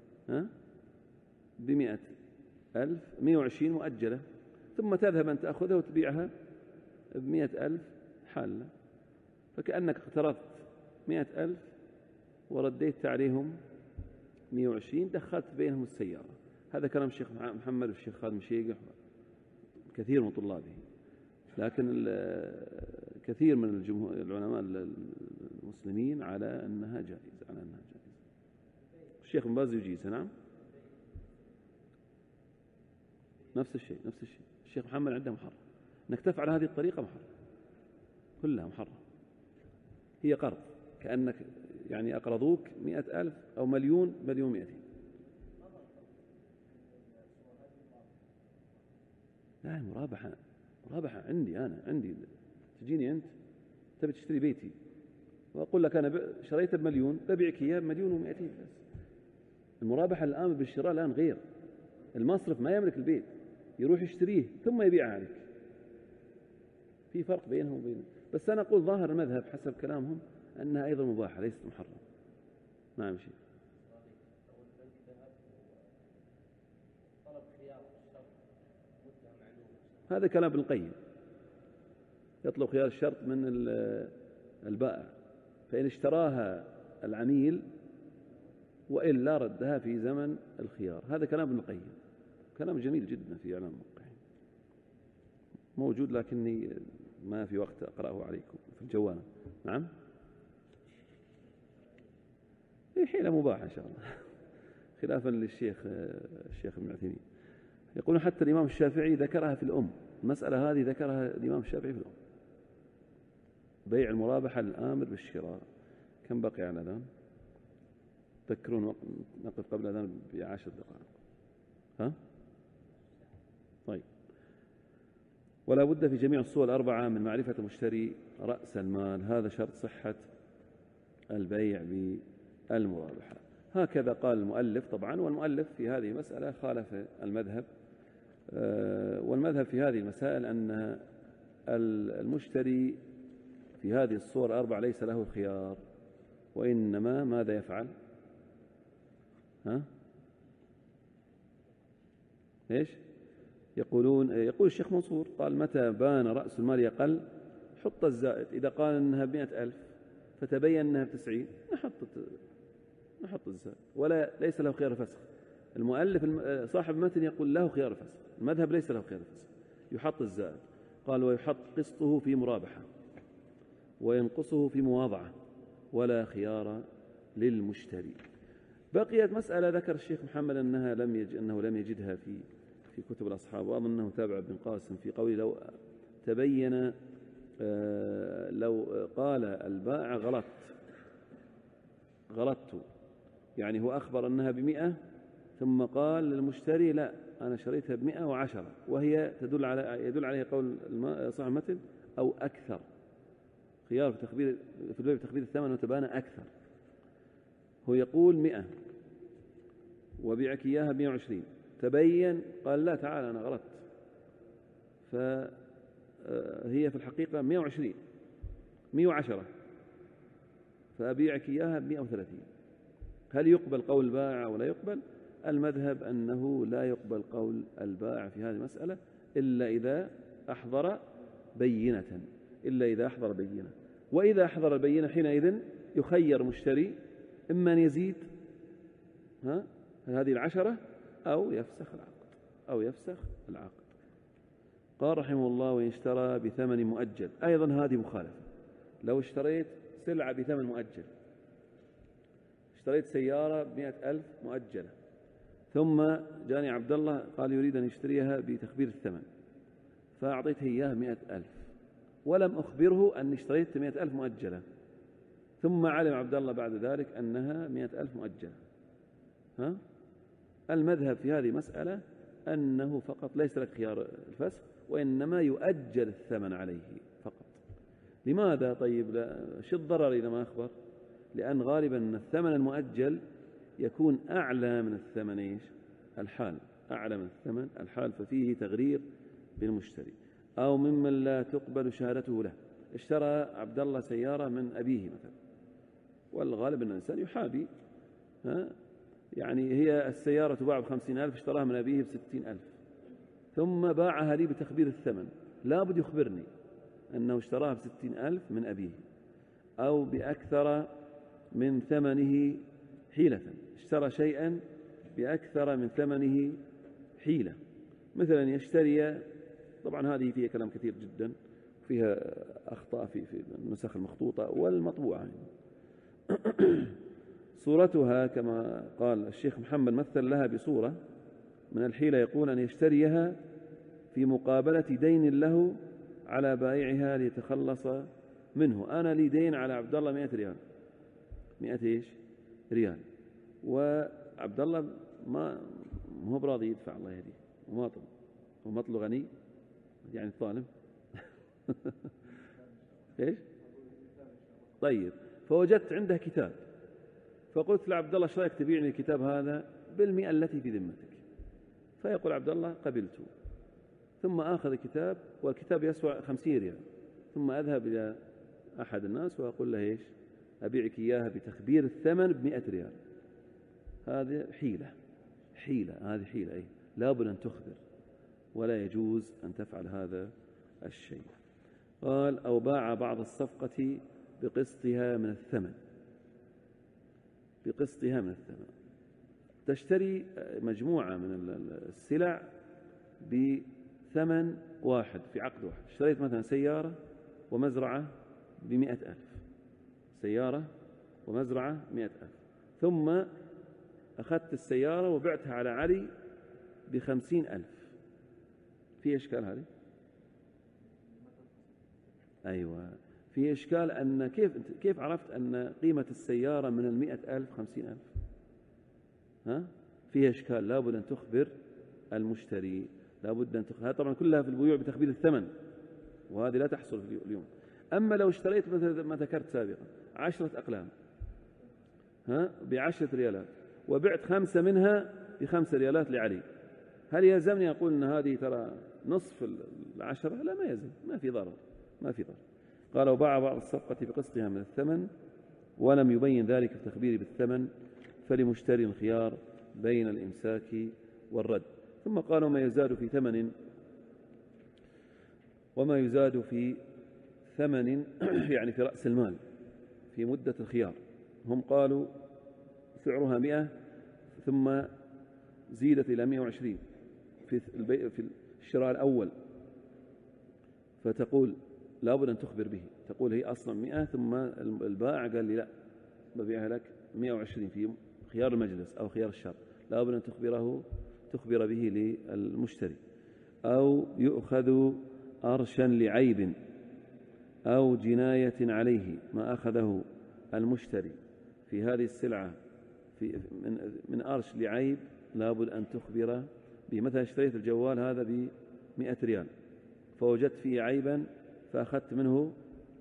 ب100,000 120 مؤجلة، ثم تذهب أن تأخذها وتبيعها ب100,000 حالة، فكأنك اقترضت 100,000 ورديت عليهم 120، دخلت بينهم السيارة. هذا كلام الشيخ محمد والشيخ خالد مشيقح كثير من طلابه، لكن كثير من العلماء المسلمين على أنها جائزة، الشيخ بن باز يجيزها. نعم نفس الشيء الشيخ محمد عنده محرم، انك تفعل هذه الطريقة محرم، كلها محرم، هي قرض كأنك يعني أقرضوك 100,000 أو مليون 200,000. لا مرابحة عندي تجيني أنت تبي تشتري بيتي وأقول لك أنا شريته بمليون ببيعك إياه ب1,200,000 بس. المرابحة الآن بالشراء الآن غير، المصرف ما يملك البيت يروح يشتريه ثم يبيعه عليك، في فرق بينهم وبين، بس أنا أقول ظاهر المذهب حسب كلامهم أنها أيضا مباحة ليست محرمة. نعم شيء هذا كلام ابن القيم، يطلب خيار الشرط من البائع، فإن اشتراها العميل وإلا ردها في زمن الخيار. هذا كلام ابن القيم، كلام جميل جدا في إعلام الموقعين، موجود لكني ما في وقت أقرأه عليكم في الجوانب. نعم حيلة مباحة إن شاء الله، خلافا للشيخ ابن عثيمين. يقولون حتى الإمام الشافعي ذكرها في الأم، المسألة هذه ذكرها الإمام الشافعي في الأم، بيع المرابحة الآمر بالشراء. كم بقي على الأذان؟ تذكرون نقف قبل الأذان ب10 دقائق. طيب ولا بد في جميع الصور الأربعة من معرفة مشتري رأس المال، هذا شرط صحة البيع بالمرابحة. هكذا قال المؤلف طبعا، والمؤلف في هذه المسألة خالف المذهب، والمذهب في هذه المسائل أن المشتري في هذه الصور الأربع ليس له خيار، وإنما ماذا يفعل؟ إيش يقول الشيخ منصور قال متى بان رأس المال يقل حط الزائد، إذا قال أنها ب100,000 فتبين أنها ب90 نحط الزائد، ولا ليس له خيار فسخ. المؤلف صاحب المتن يقول له خيار فسخ، المذهب ليس له خيار فسخ، يحط الزائد. قال ويحط قسطه في مرابحة وينقصه في مواضعة ولا خيار للمشتري. بقيت مسألة ذكر الشيخ محمد أنه لم يجدها في كتب الأصحاب، وأظنه تابع ابن قاسم في قوله لو قال البائع غلطت، يعني هو أخبر أنها ب100 ثم قال للمشتري لا أنا شريتها ب110، وهي يدل عليها قول صاحب المتن أو أكثر، خيار في البيع بتخفيض الثمن وتبان أكثر. هو يقول 100 وبيعك إياها ب120، تبين قال لا تعال أنا غلطت، فهي في الحقيقة 110 فأبيعك إياها ب130. هل يقبل قول البائع ولا يقبل؟ المذهب أنه لا يقبل قول البائع في هذه المسألة إلا إذا أحضر بينة، وإذا أحضر البينة حينئذ يخير مشتري إما أن يزيد هذه 10 أو يفسخ العقد. قال رحمه الله وإن اشترى بثمن مؤجل، أيضا هذه مخالفة. لو اشتريت سلعة بثمن مؤجل، اشتريت سيارة ب100,000 مؤجلة، ثم جاني عبد الله قال يريد أن يشتريها بتخبير الثمن، فأعطيته إياها 100,000 ولم أخبره أني اشتريت 100,000 مؤجلة، ثم علم عبد الله بعد ذلك أنها 100,000 مؤجلة. المذهب في هذه مسألة أنه فقط ليس لك خيار الفسخ، وإنما يؤجل الثمن عليه فقط. لماذا؟ طيب شو الضرر إذا ما أخبر؟ لأن غالبا الثمن المؤجل يكون أعلى من الثمن الحال، ففيه تغرير بالمشتري. أو ممن لا تقبل شهادته له، اشترى عبد الله سيارة من أبيه مثلا، والغالب أن الإنسان يحابي، يعني هي السيارة تباع ب50,000 اشتراها من أبيه ب60,000 ثم باعها لي بتخبير الثمن، لا بد يخبرني أنه اشتراها ب60,000 من أبيه أو بأكثر من ثمنه حيلة، اشترى شيئا بأكثر من ثمنه حيلة، مثلا يشتري، طبعا هذه فيها كلام كثير جدا، فيها أخطاء في النسخ المخطوطة والمطبوعة. صورتها كما قال الشيخ محمد مثل لها بصورة من الحيلة، يقول أن يشتريها في مقابلة دين له على بائعها ليتخلص منه. أنا لي دين على عبد الله 100 ريال، 100 ريال، وعبد الله ما هو براضي يدفع، الله يهديه، ومطل غني يعني الظالم. ايش؟ طيب، فوجدت عنده كتاب، فقلت لعبد الله ايش رايك تبيعني الكتاب هذا ب100 التي في ذمتك؟ فيقول عبد الله قبلت، ثم آخذ الكتاب والكتاب يسوى 50 ريال، ثم أذهب إلى أحد الناس وأقول له ايش؟ أبيعك إياها بتخبير الثمن ب100 ريال. هذه حيلة، هذه حيلة، أي لا بد أن تخبر، ولا يجوز أن تفعل هذا الشيء. قال أو باع بعض الصفقة بقسطها من الثمن، تشتري مجموعة من السلع بثمن واحد في عقد واحد. اشتريت مثلا سيارة ومزرعة ب100,000، سيارة ومزرعة 100,000، ثم أخذت السيارة وبعتها على علي ب50,000. في إشكال هذه؟ أيوة، في إشكال أن كيف عرفت أن قيمة السيارة من 100,000 50,000؟ فيها إشكال، لابد أن تخبر المشتري. لا بد أن هذه طبعا كلها في البيوع بتخفيض الثمن، وهذه لا تحصل في اليوم. أما لو اشتريت مثل ما ذكرت سابقا 10 أقلام ب10 ريالات، وبعت 5 منها ب5 ريالات لعلي، هل يلزمني أقول أن هذه ترى نصف 10؟ لا، ما يلزم، ما في ضرر. قال: وباع بعض الصفقة بقسطها من الثمن ولم يبين ذلك في التخبير بالثمن، فلمشتري الخيار بين الإمساك والرد. ثم قال: وما يزاد في ثمن يعني في رأس المال في مدة الخيار. هم قالوا سعرها 100 ثم زيدت إلى 120 في الشراء الأول، فتقول لا بد أن تخبر به، تقول هي أصلا 100، ثم البائع قال لي لا، ببيعها لك 120 في خيار المجلس أو خيار الشرط، لا بد أن تخبر به للمشتري. أو يؤخذ أرشا لعيب أو جناية عليه ما أخذه المشتري في هذه السلعة من أرش لعيب، لا بد أن تخبر به. مثلا اشتريت الجوال هذا ب100 ريال، فوجدت فيه عيبا فأخذت منه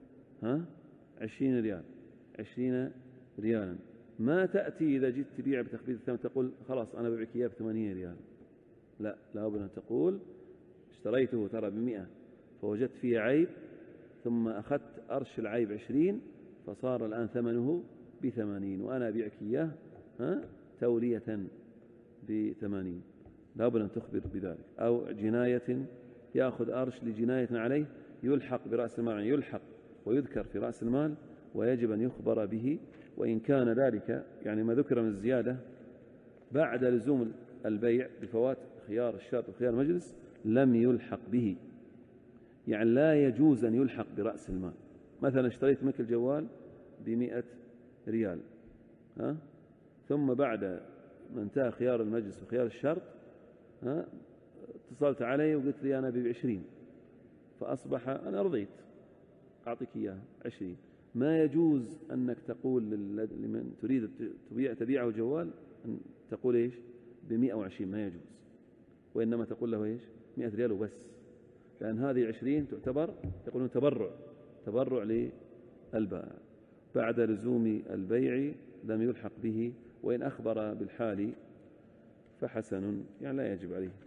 20 ريالا، ما تأتي إذا جيت تبيع بتخفيض الثمن تقول خلاص أنا ببيعك إياه ب80 ريال، لا بد أن تقول اشتريته ترى ب100 فوجدت فيه عيب، ثم أخذت أرش العيب 20 فصار الآن ثمنه ب80، وأنا أبيعك إياه تولية ب80، لا بد أن تخبر بذلك. أو جناية، يأخذ أرش لجناية عليه يلحق برأس المال، يلحق ويذكر في رأس المال ويجب أن يخبر به، وإن كان ذلك يعني ما ذكر من الزيادة بعد لزوم البيع بفوات خيار الشرط وخيار المجلس لم يلحق به، يعني لا يجوز أن يلحق برأس المال. مثلا اشتريت منك الجوال ب100 ريال، ثم بعد ما انتهى خيار المجلس وخيار الشرط اتصلت علي وقلت لي أنا ب20، فأصبح أنا رضيت أعطيك إياها 20. ما يجوز أنك تقول لمن تريد تبيعه جوال أن تقول إيش ب120، ما يجوز، وإنما تقول له إيش 100 ريال وبس، لأن هذه 20 تعتبر يقولون تبرع للبائع. بعد لزوم البيع لم يلحق به، وإن أخبر بالحال فحسن، يعني لا يجب عليه.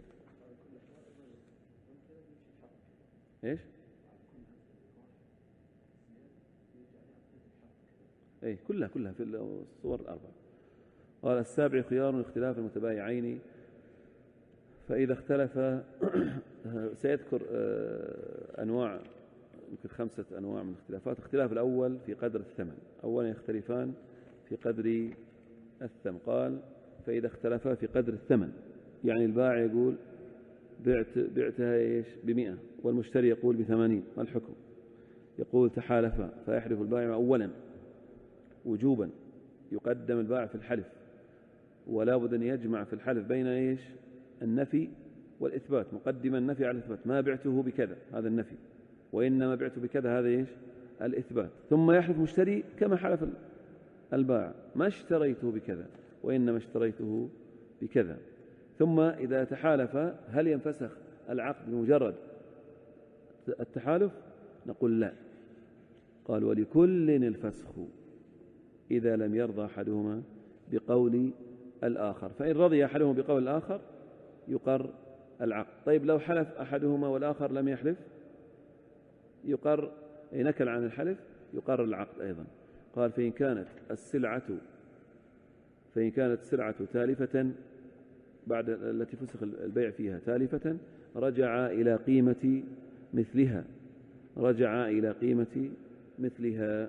إيش؟ إيه كلها في الصور الأربعة. قال: السابع خيار اختلاف المتبايعين، فإذا اختلف سيذكر أنواع، يمكن 5 أنواع من الاختلافات. اختلاف الأول في قدر الثمن، أولا يختلفان في قدر الثمن. قال: فإذا اختلفا في قدر الثمن، يعني البائع يقول بعتها إيش ب100 والمشتري يقول ب80، ما الحكم؟ يقول تحالفا، فيحلف البائع أولا وجوبا، يقدم البائع في الحلف، ولا بد أن يجمع في الحلف بين إيش النفي والإثبات، مقدما النفي على الإثبات، ما بعته بكذا هذا النفي، وإنما بعته بكذا هذا إيش الإثبات. ثم يحلف المشتري كما حلف البائع، ما اشتريته بكذا وإنما اشتريته بكذا. ثم إذا تحالف هل ينفسخ العقد بمجرد التحالف؟ نقول لا. قال: ولكل الفسخ إذا لم يرضى أحدهما بقول الآخر، فإن رضي أحدهما بقول الآخر يقر العقد. طيب لو حلف أحدهما والآخر لم يحلف يقر، نكل عن الحلف، يقر العقد أيضا. قال: فإن كانت السلعة تالفة بعد التي فسخ البيع فيها تالفة، رجع إلى قيمة مثلها،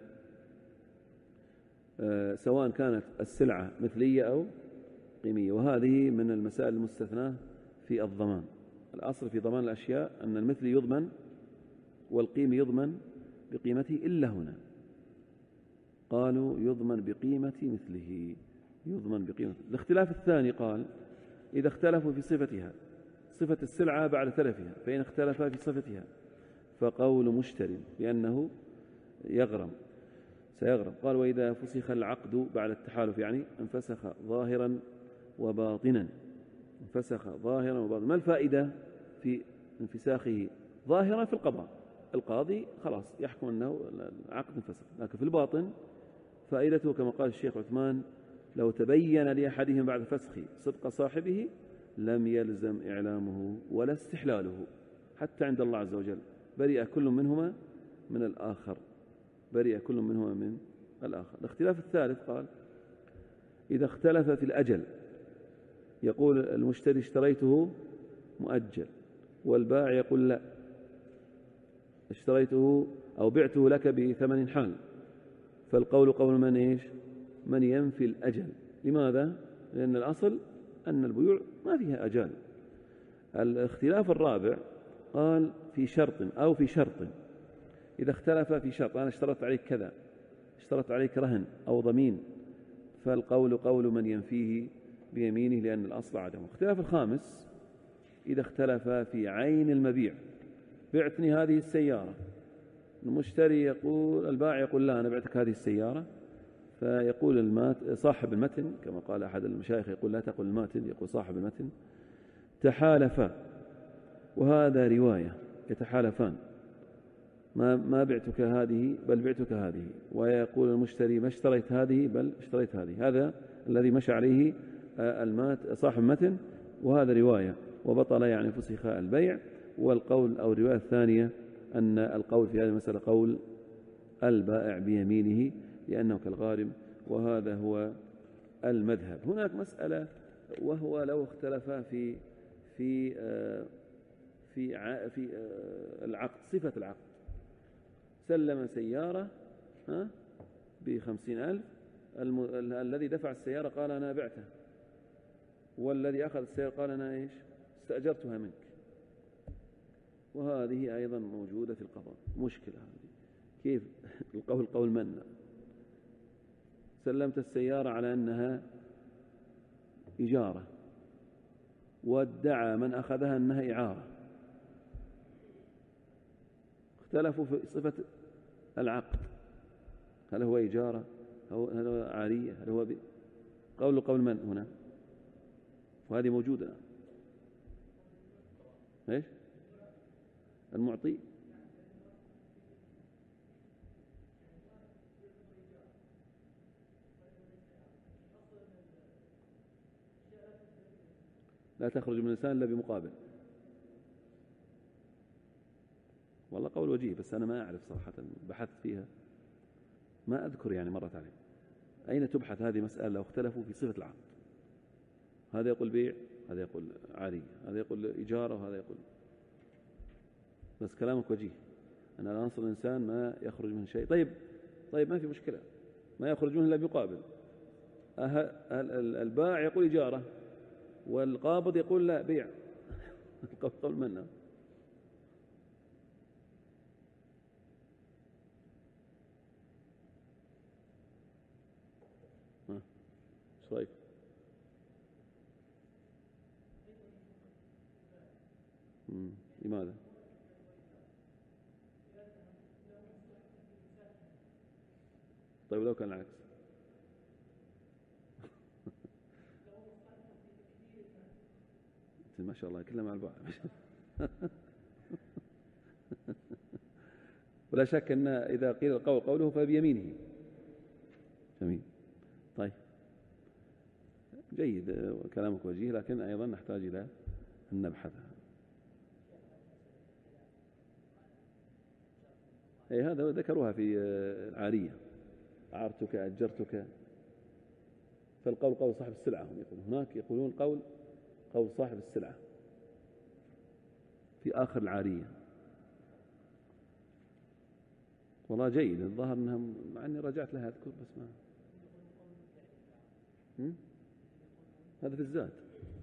سواء كانت السلعة مثلية أو قيمية. وهذه من المسائل المستثناة في الضمان. الأصل في ضمان الأشياء أن المثل يضمن والقيم يضمن بقيمته، إلا هنا قالوا يضمن بقيمة مثله، الاختلاف الثاني قال: إذا اختلفوا في صفة السلعة بعد تلفها، فإن اختلفا في صفتها فقول مشتري لأنه سيغرم. قال: وإذا فسخ العقد بعد التحالف، يعني انفسخ ظاهرا وباطنا. ما الفائدة في انفساخه ظاهرا في القضاء، القاضي خلاص يحكم أنه العقد انفسخ، لكن في الباطن فائدته كما قال الشيخ عثمان: لو تبين لأحدهم بعد فسخ صدق صاحبه لم يلزم إعلامه ولا استحلاله حتى عند الله عز وجل، برئ كل منهما من الآخر، برئ كل منهما من الآخر. الاختلاف الثالث قال: إذا اختلف في الأجل، يقول المشتري اشتريته مؤجل، والبائع يقول لا، اشتريته أو بعته لك بثمن حال، فالقول قول من إيش؟ من ينفي الأجل. لماذا؟ لأن الأصل أن البيوع ما فيها أجال. الاختلاف الرابع قال: في شرط أو في شرط، إذا اختلف في شرط، أنا اشترطت عليك كذا، اشترطت عليك رهن أو ضمين، فالقول قول من ينفيه بيمينه لأن الأصل عدمه. الاختلاف الخامس: إذا اختلف في عين المبيع، بعتني هذه السيارة، المشتري يقول، البائع يقول لا أنا بعتك هذه السيارة، فيقول صاحب المتن كما قال أحد المشايخ، يقول لا تقل الماتن، يقول صاحب المتن: تحالفا، وهذا رواية، يتحالفان، ما بعتك هذه بل بعتك هذه، ويقول المشتري ما اشتريت هذه بل اشتريت هذه. هذا الذي مشى عليه صاحب المتن، وهذا رواية، وبطل يعني فسخ البيع. والقول أو الرواية الثانية أن القول في هذه المسألة قول البائع بيمينه لأنه كالغارم، وهذا هو المذهب. هناك مسألة، وهو لو اختلف في في في في العقد، صفة العقد، سلم سيارة ب50,000، الذي دفع السيارة قال أنا بعته، والذي أخذ السيارة قال أنا إيش؟ استأجرتها منك. وهذه أيضا موجودة في القضاء. مشكلة هذه، كيف القول قول من؟ سلمت السيارة على أنها إجارة، وادعى من أخذها أنها إعارة، اختلفوا في صفة العقد، هل هو إجارة، هل هو عارية، هل هو قول من هنا؟ وهذه موجودة. إيش؟ المعطي لا تخرج من الإنسان إلا بمقابل. والله قول وجيه، بس أنا ما أعرف صراحة، بحثت فيها ما أذكر يعني مرت علي. أين تبحث هذه مسألة لو اختلفوا في صفة العقد؟ هذا يقول بيع، هذا يقول عارية، هذا يقول إجارة، وهذا يقول. بس كلامك وجيه، أنا لا أنصر الإنسان ما يخرج من شيء. طيب ما في مشكلة، ما يخرج منه إلا بمقابل. البائع يقول إجارة، والقابض يقول لا بيع. القول منه. ايش رايك؟ لماذا؟ طيب لو كان العكس؟ ما شاء الله كلها مع البعض. ولا شك أن إذا قيل القول قوله فبيمينه. جميل. طيب جيد، كلامك وجيه، لكن أيضا نحتاج إلى أن نبحث. أي هذا ذكروها في العارية: أعرتك، أجرتك. فالقول قول صاحب السلعة، هم يقولون هناك، يقولون قول صاحب السلعة في آخر العارية. والله جيد، الظاهر أنها، مع أني رجعت لها أذكر بس ما هذا في الزاد.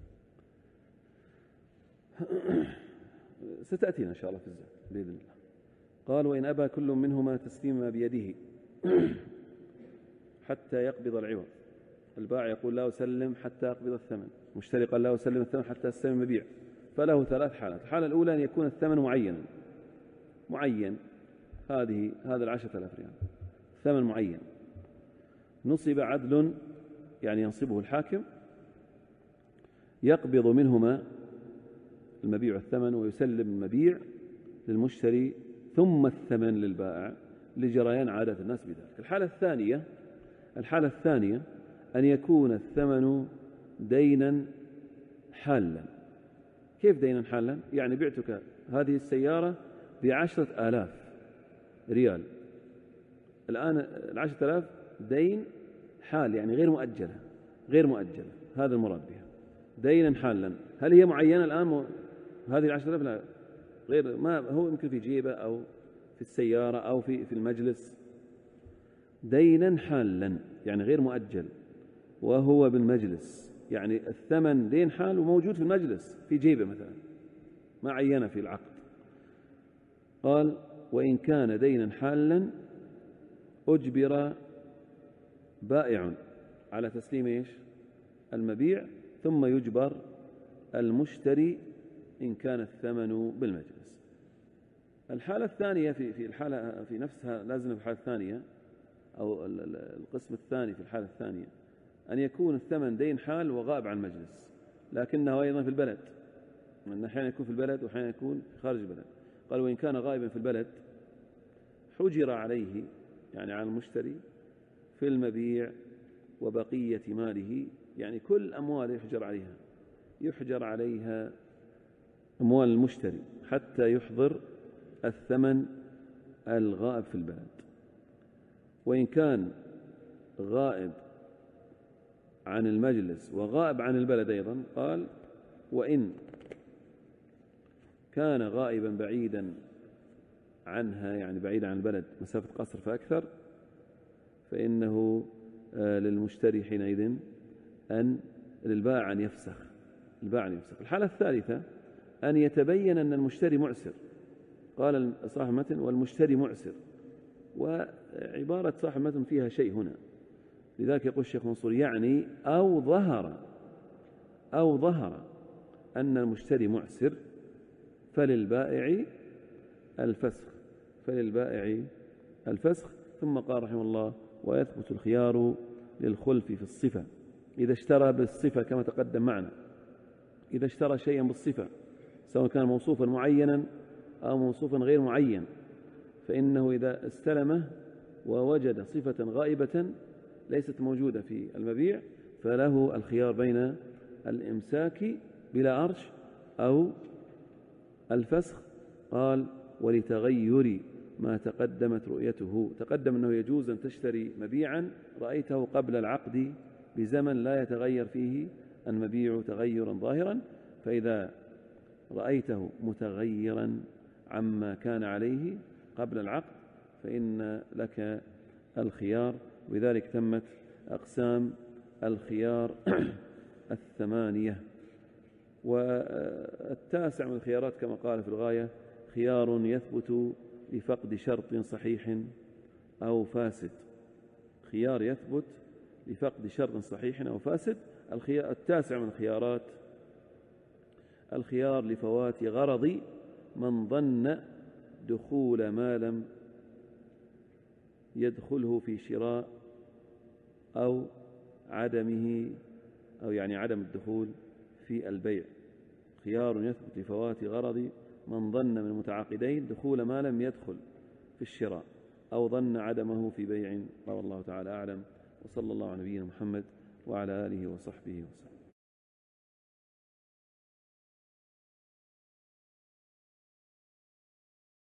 ستأتينا إن شاء الله في الزاد بإذن الله. قال: وإن أبى كل منهما تسليم ما بيده حتى يقبض العوض، البائع يقول لا أسلم حتى أقبض الثمن، المشتري قال لا أسلم الثمن حتى أستلم المبيع، فله 3 حالات. الحالة الأولى أن يكون الثمن معين، هذا 10,000 ريال ثمن معين، نصب عدل، يعني ينصبه الحاكم، يقبض منهما المبيع والثمن، ويسلم المبيع للمشتري ثم الثمن للبائع لجريان عادة الناس بذلك. الحالة الثانية أن يكون الثمن دينا حالا. كيف دينا حالا؟ يعني بعتك هذه السيارة ب10,000 ريال، الآن 10,000 دين حال، يعني غير مؤجلة، هذا المراد بها دينا حالا. هل هي معينة الآن هذه 10,000؟ لا، غير، ما هو يمكن في جيبه أو في السيارة أو في المجلس. دينا حالا يعني غير مؤجل، وهو بالمجلس، يعني الثمن دين حال وموجود في المجلس في جيبه مثلا، ما عينه في العقد. قال: وإن كان دينا حالا أجبر بائع على تسليم المبيع، ثم يجبر المشتري إن كان الثمن بالمجلس. الحالة الثانية في الحالة في نفسها لازم في الحالة الثانية، أو القسم الثاني في الحالة الثانية، أن يكون الثمن دين حال وغائب عن المجلس، لكنه أيضا في البلد، لأن أحيانا يكون في البلد وأحيانا يكون خارج البلد. قال: وإن كان غائبا في البلد حجر عليه، يعني على المشتري، في المبيع وبقية ماله، يعني كل أمواله يحجر عليها أموال المشتري حتى يحضر الثمن الغائب في البلد. وإن كان غائب عن المجلس وغائب عن البلد أيضا، قال: وإن كان غائبا بعيدا عنها، يعني بعيدا عن البلد مسافة قصر فأكثر، فإنه للمشتري حينئذ للبائع أن يفسخ. الحالة الثالثة أن يتبين أن المشتري معسر. قال صاحب المتن: والمشتري معسر، وعبارة صاحب المتن فيها شيء هنا، لذلك يقول الشيخ منصور: يعني أو ظهر أن المشتري معسر فللبائع الفسخ. ثم قال رحمه الله: ويثبت الخيار للخلف في الصفة إذا اشترى بالصفة، كما تقدم معنا. إذا اشترى شيئا بالصفة، سواء كان موصوفا معينا أو موصوفا غير معين، فإنه إذا استلمه ووجد صفة غائبة ليست موجودة في المبيع، فله الخيار بين الإمساك بلا أرش أو الفسخ. قال: ولتغير ما تقدمت رؤيته. تقدم أنه يجوز أن تشتري مبيعا رأيته قبل العقد بزمن لا يتغير فيه المبيع تغيرا ظاهرا، فإذا رأيته متغيرا عما كان عليه قبل العقد فإن لك الخيار. وبذلك تمت أقسام الخيار 8. والتاسع من الخيارات كما قال في الغاية: خيار يثبت لفقد شرط صحيح أو فاسد. خيار يثبت لفقد شرط صحيح أو فاسد. التاسع من الخيارات: الخيار لفوات غرض من ظن دخول ما لم يدخله في شراء أو عدمه، أو يعني عدم الدخول في البيع. خيار يثبت لفوات غرض من ظن من المتعاقدين دخول ما لم يدخل في الشراء أو ظن عدمه في بيع. والله تعالى أعلم، وصلى الله على نبينا محمد وعلى آله وصحبه وسلم.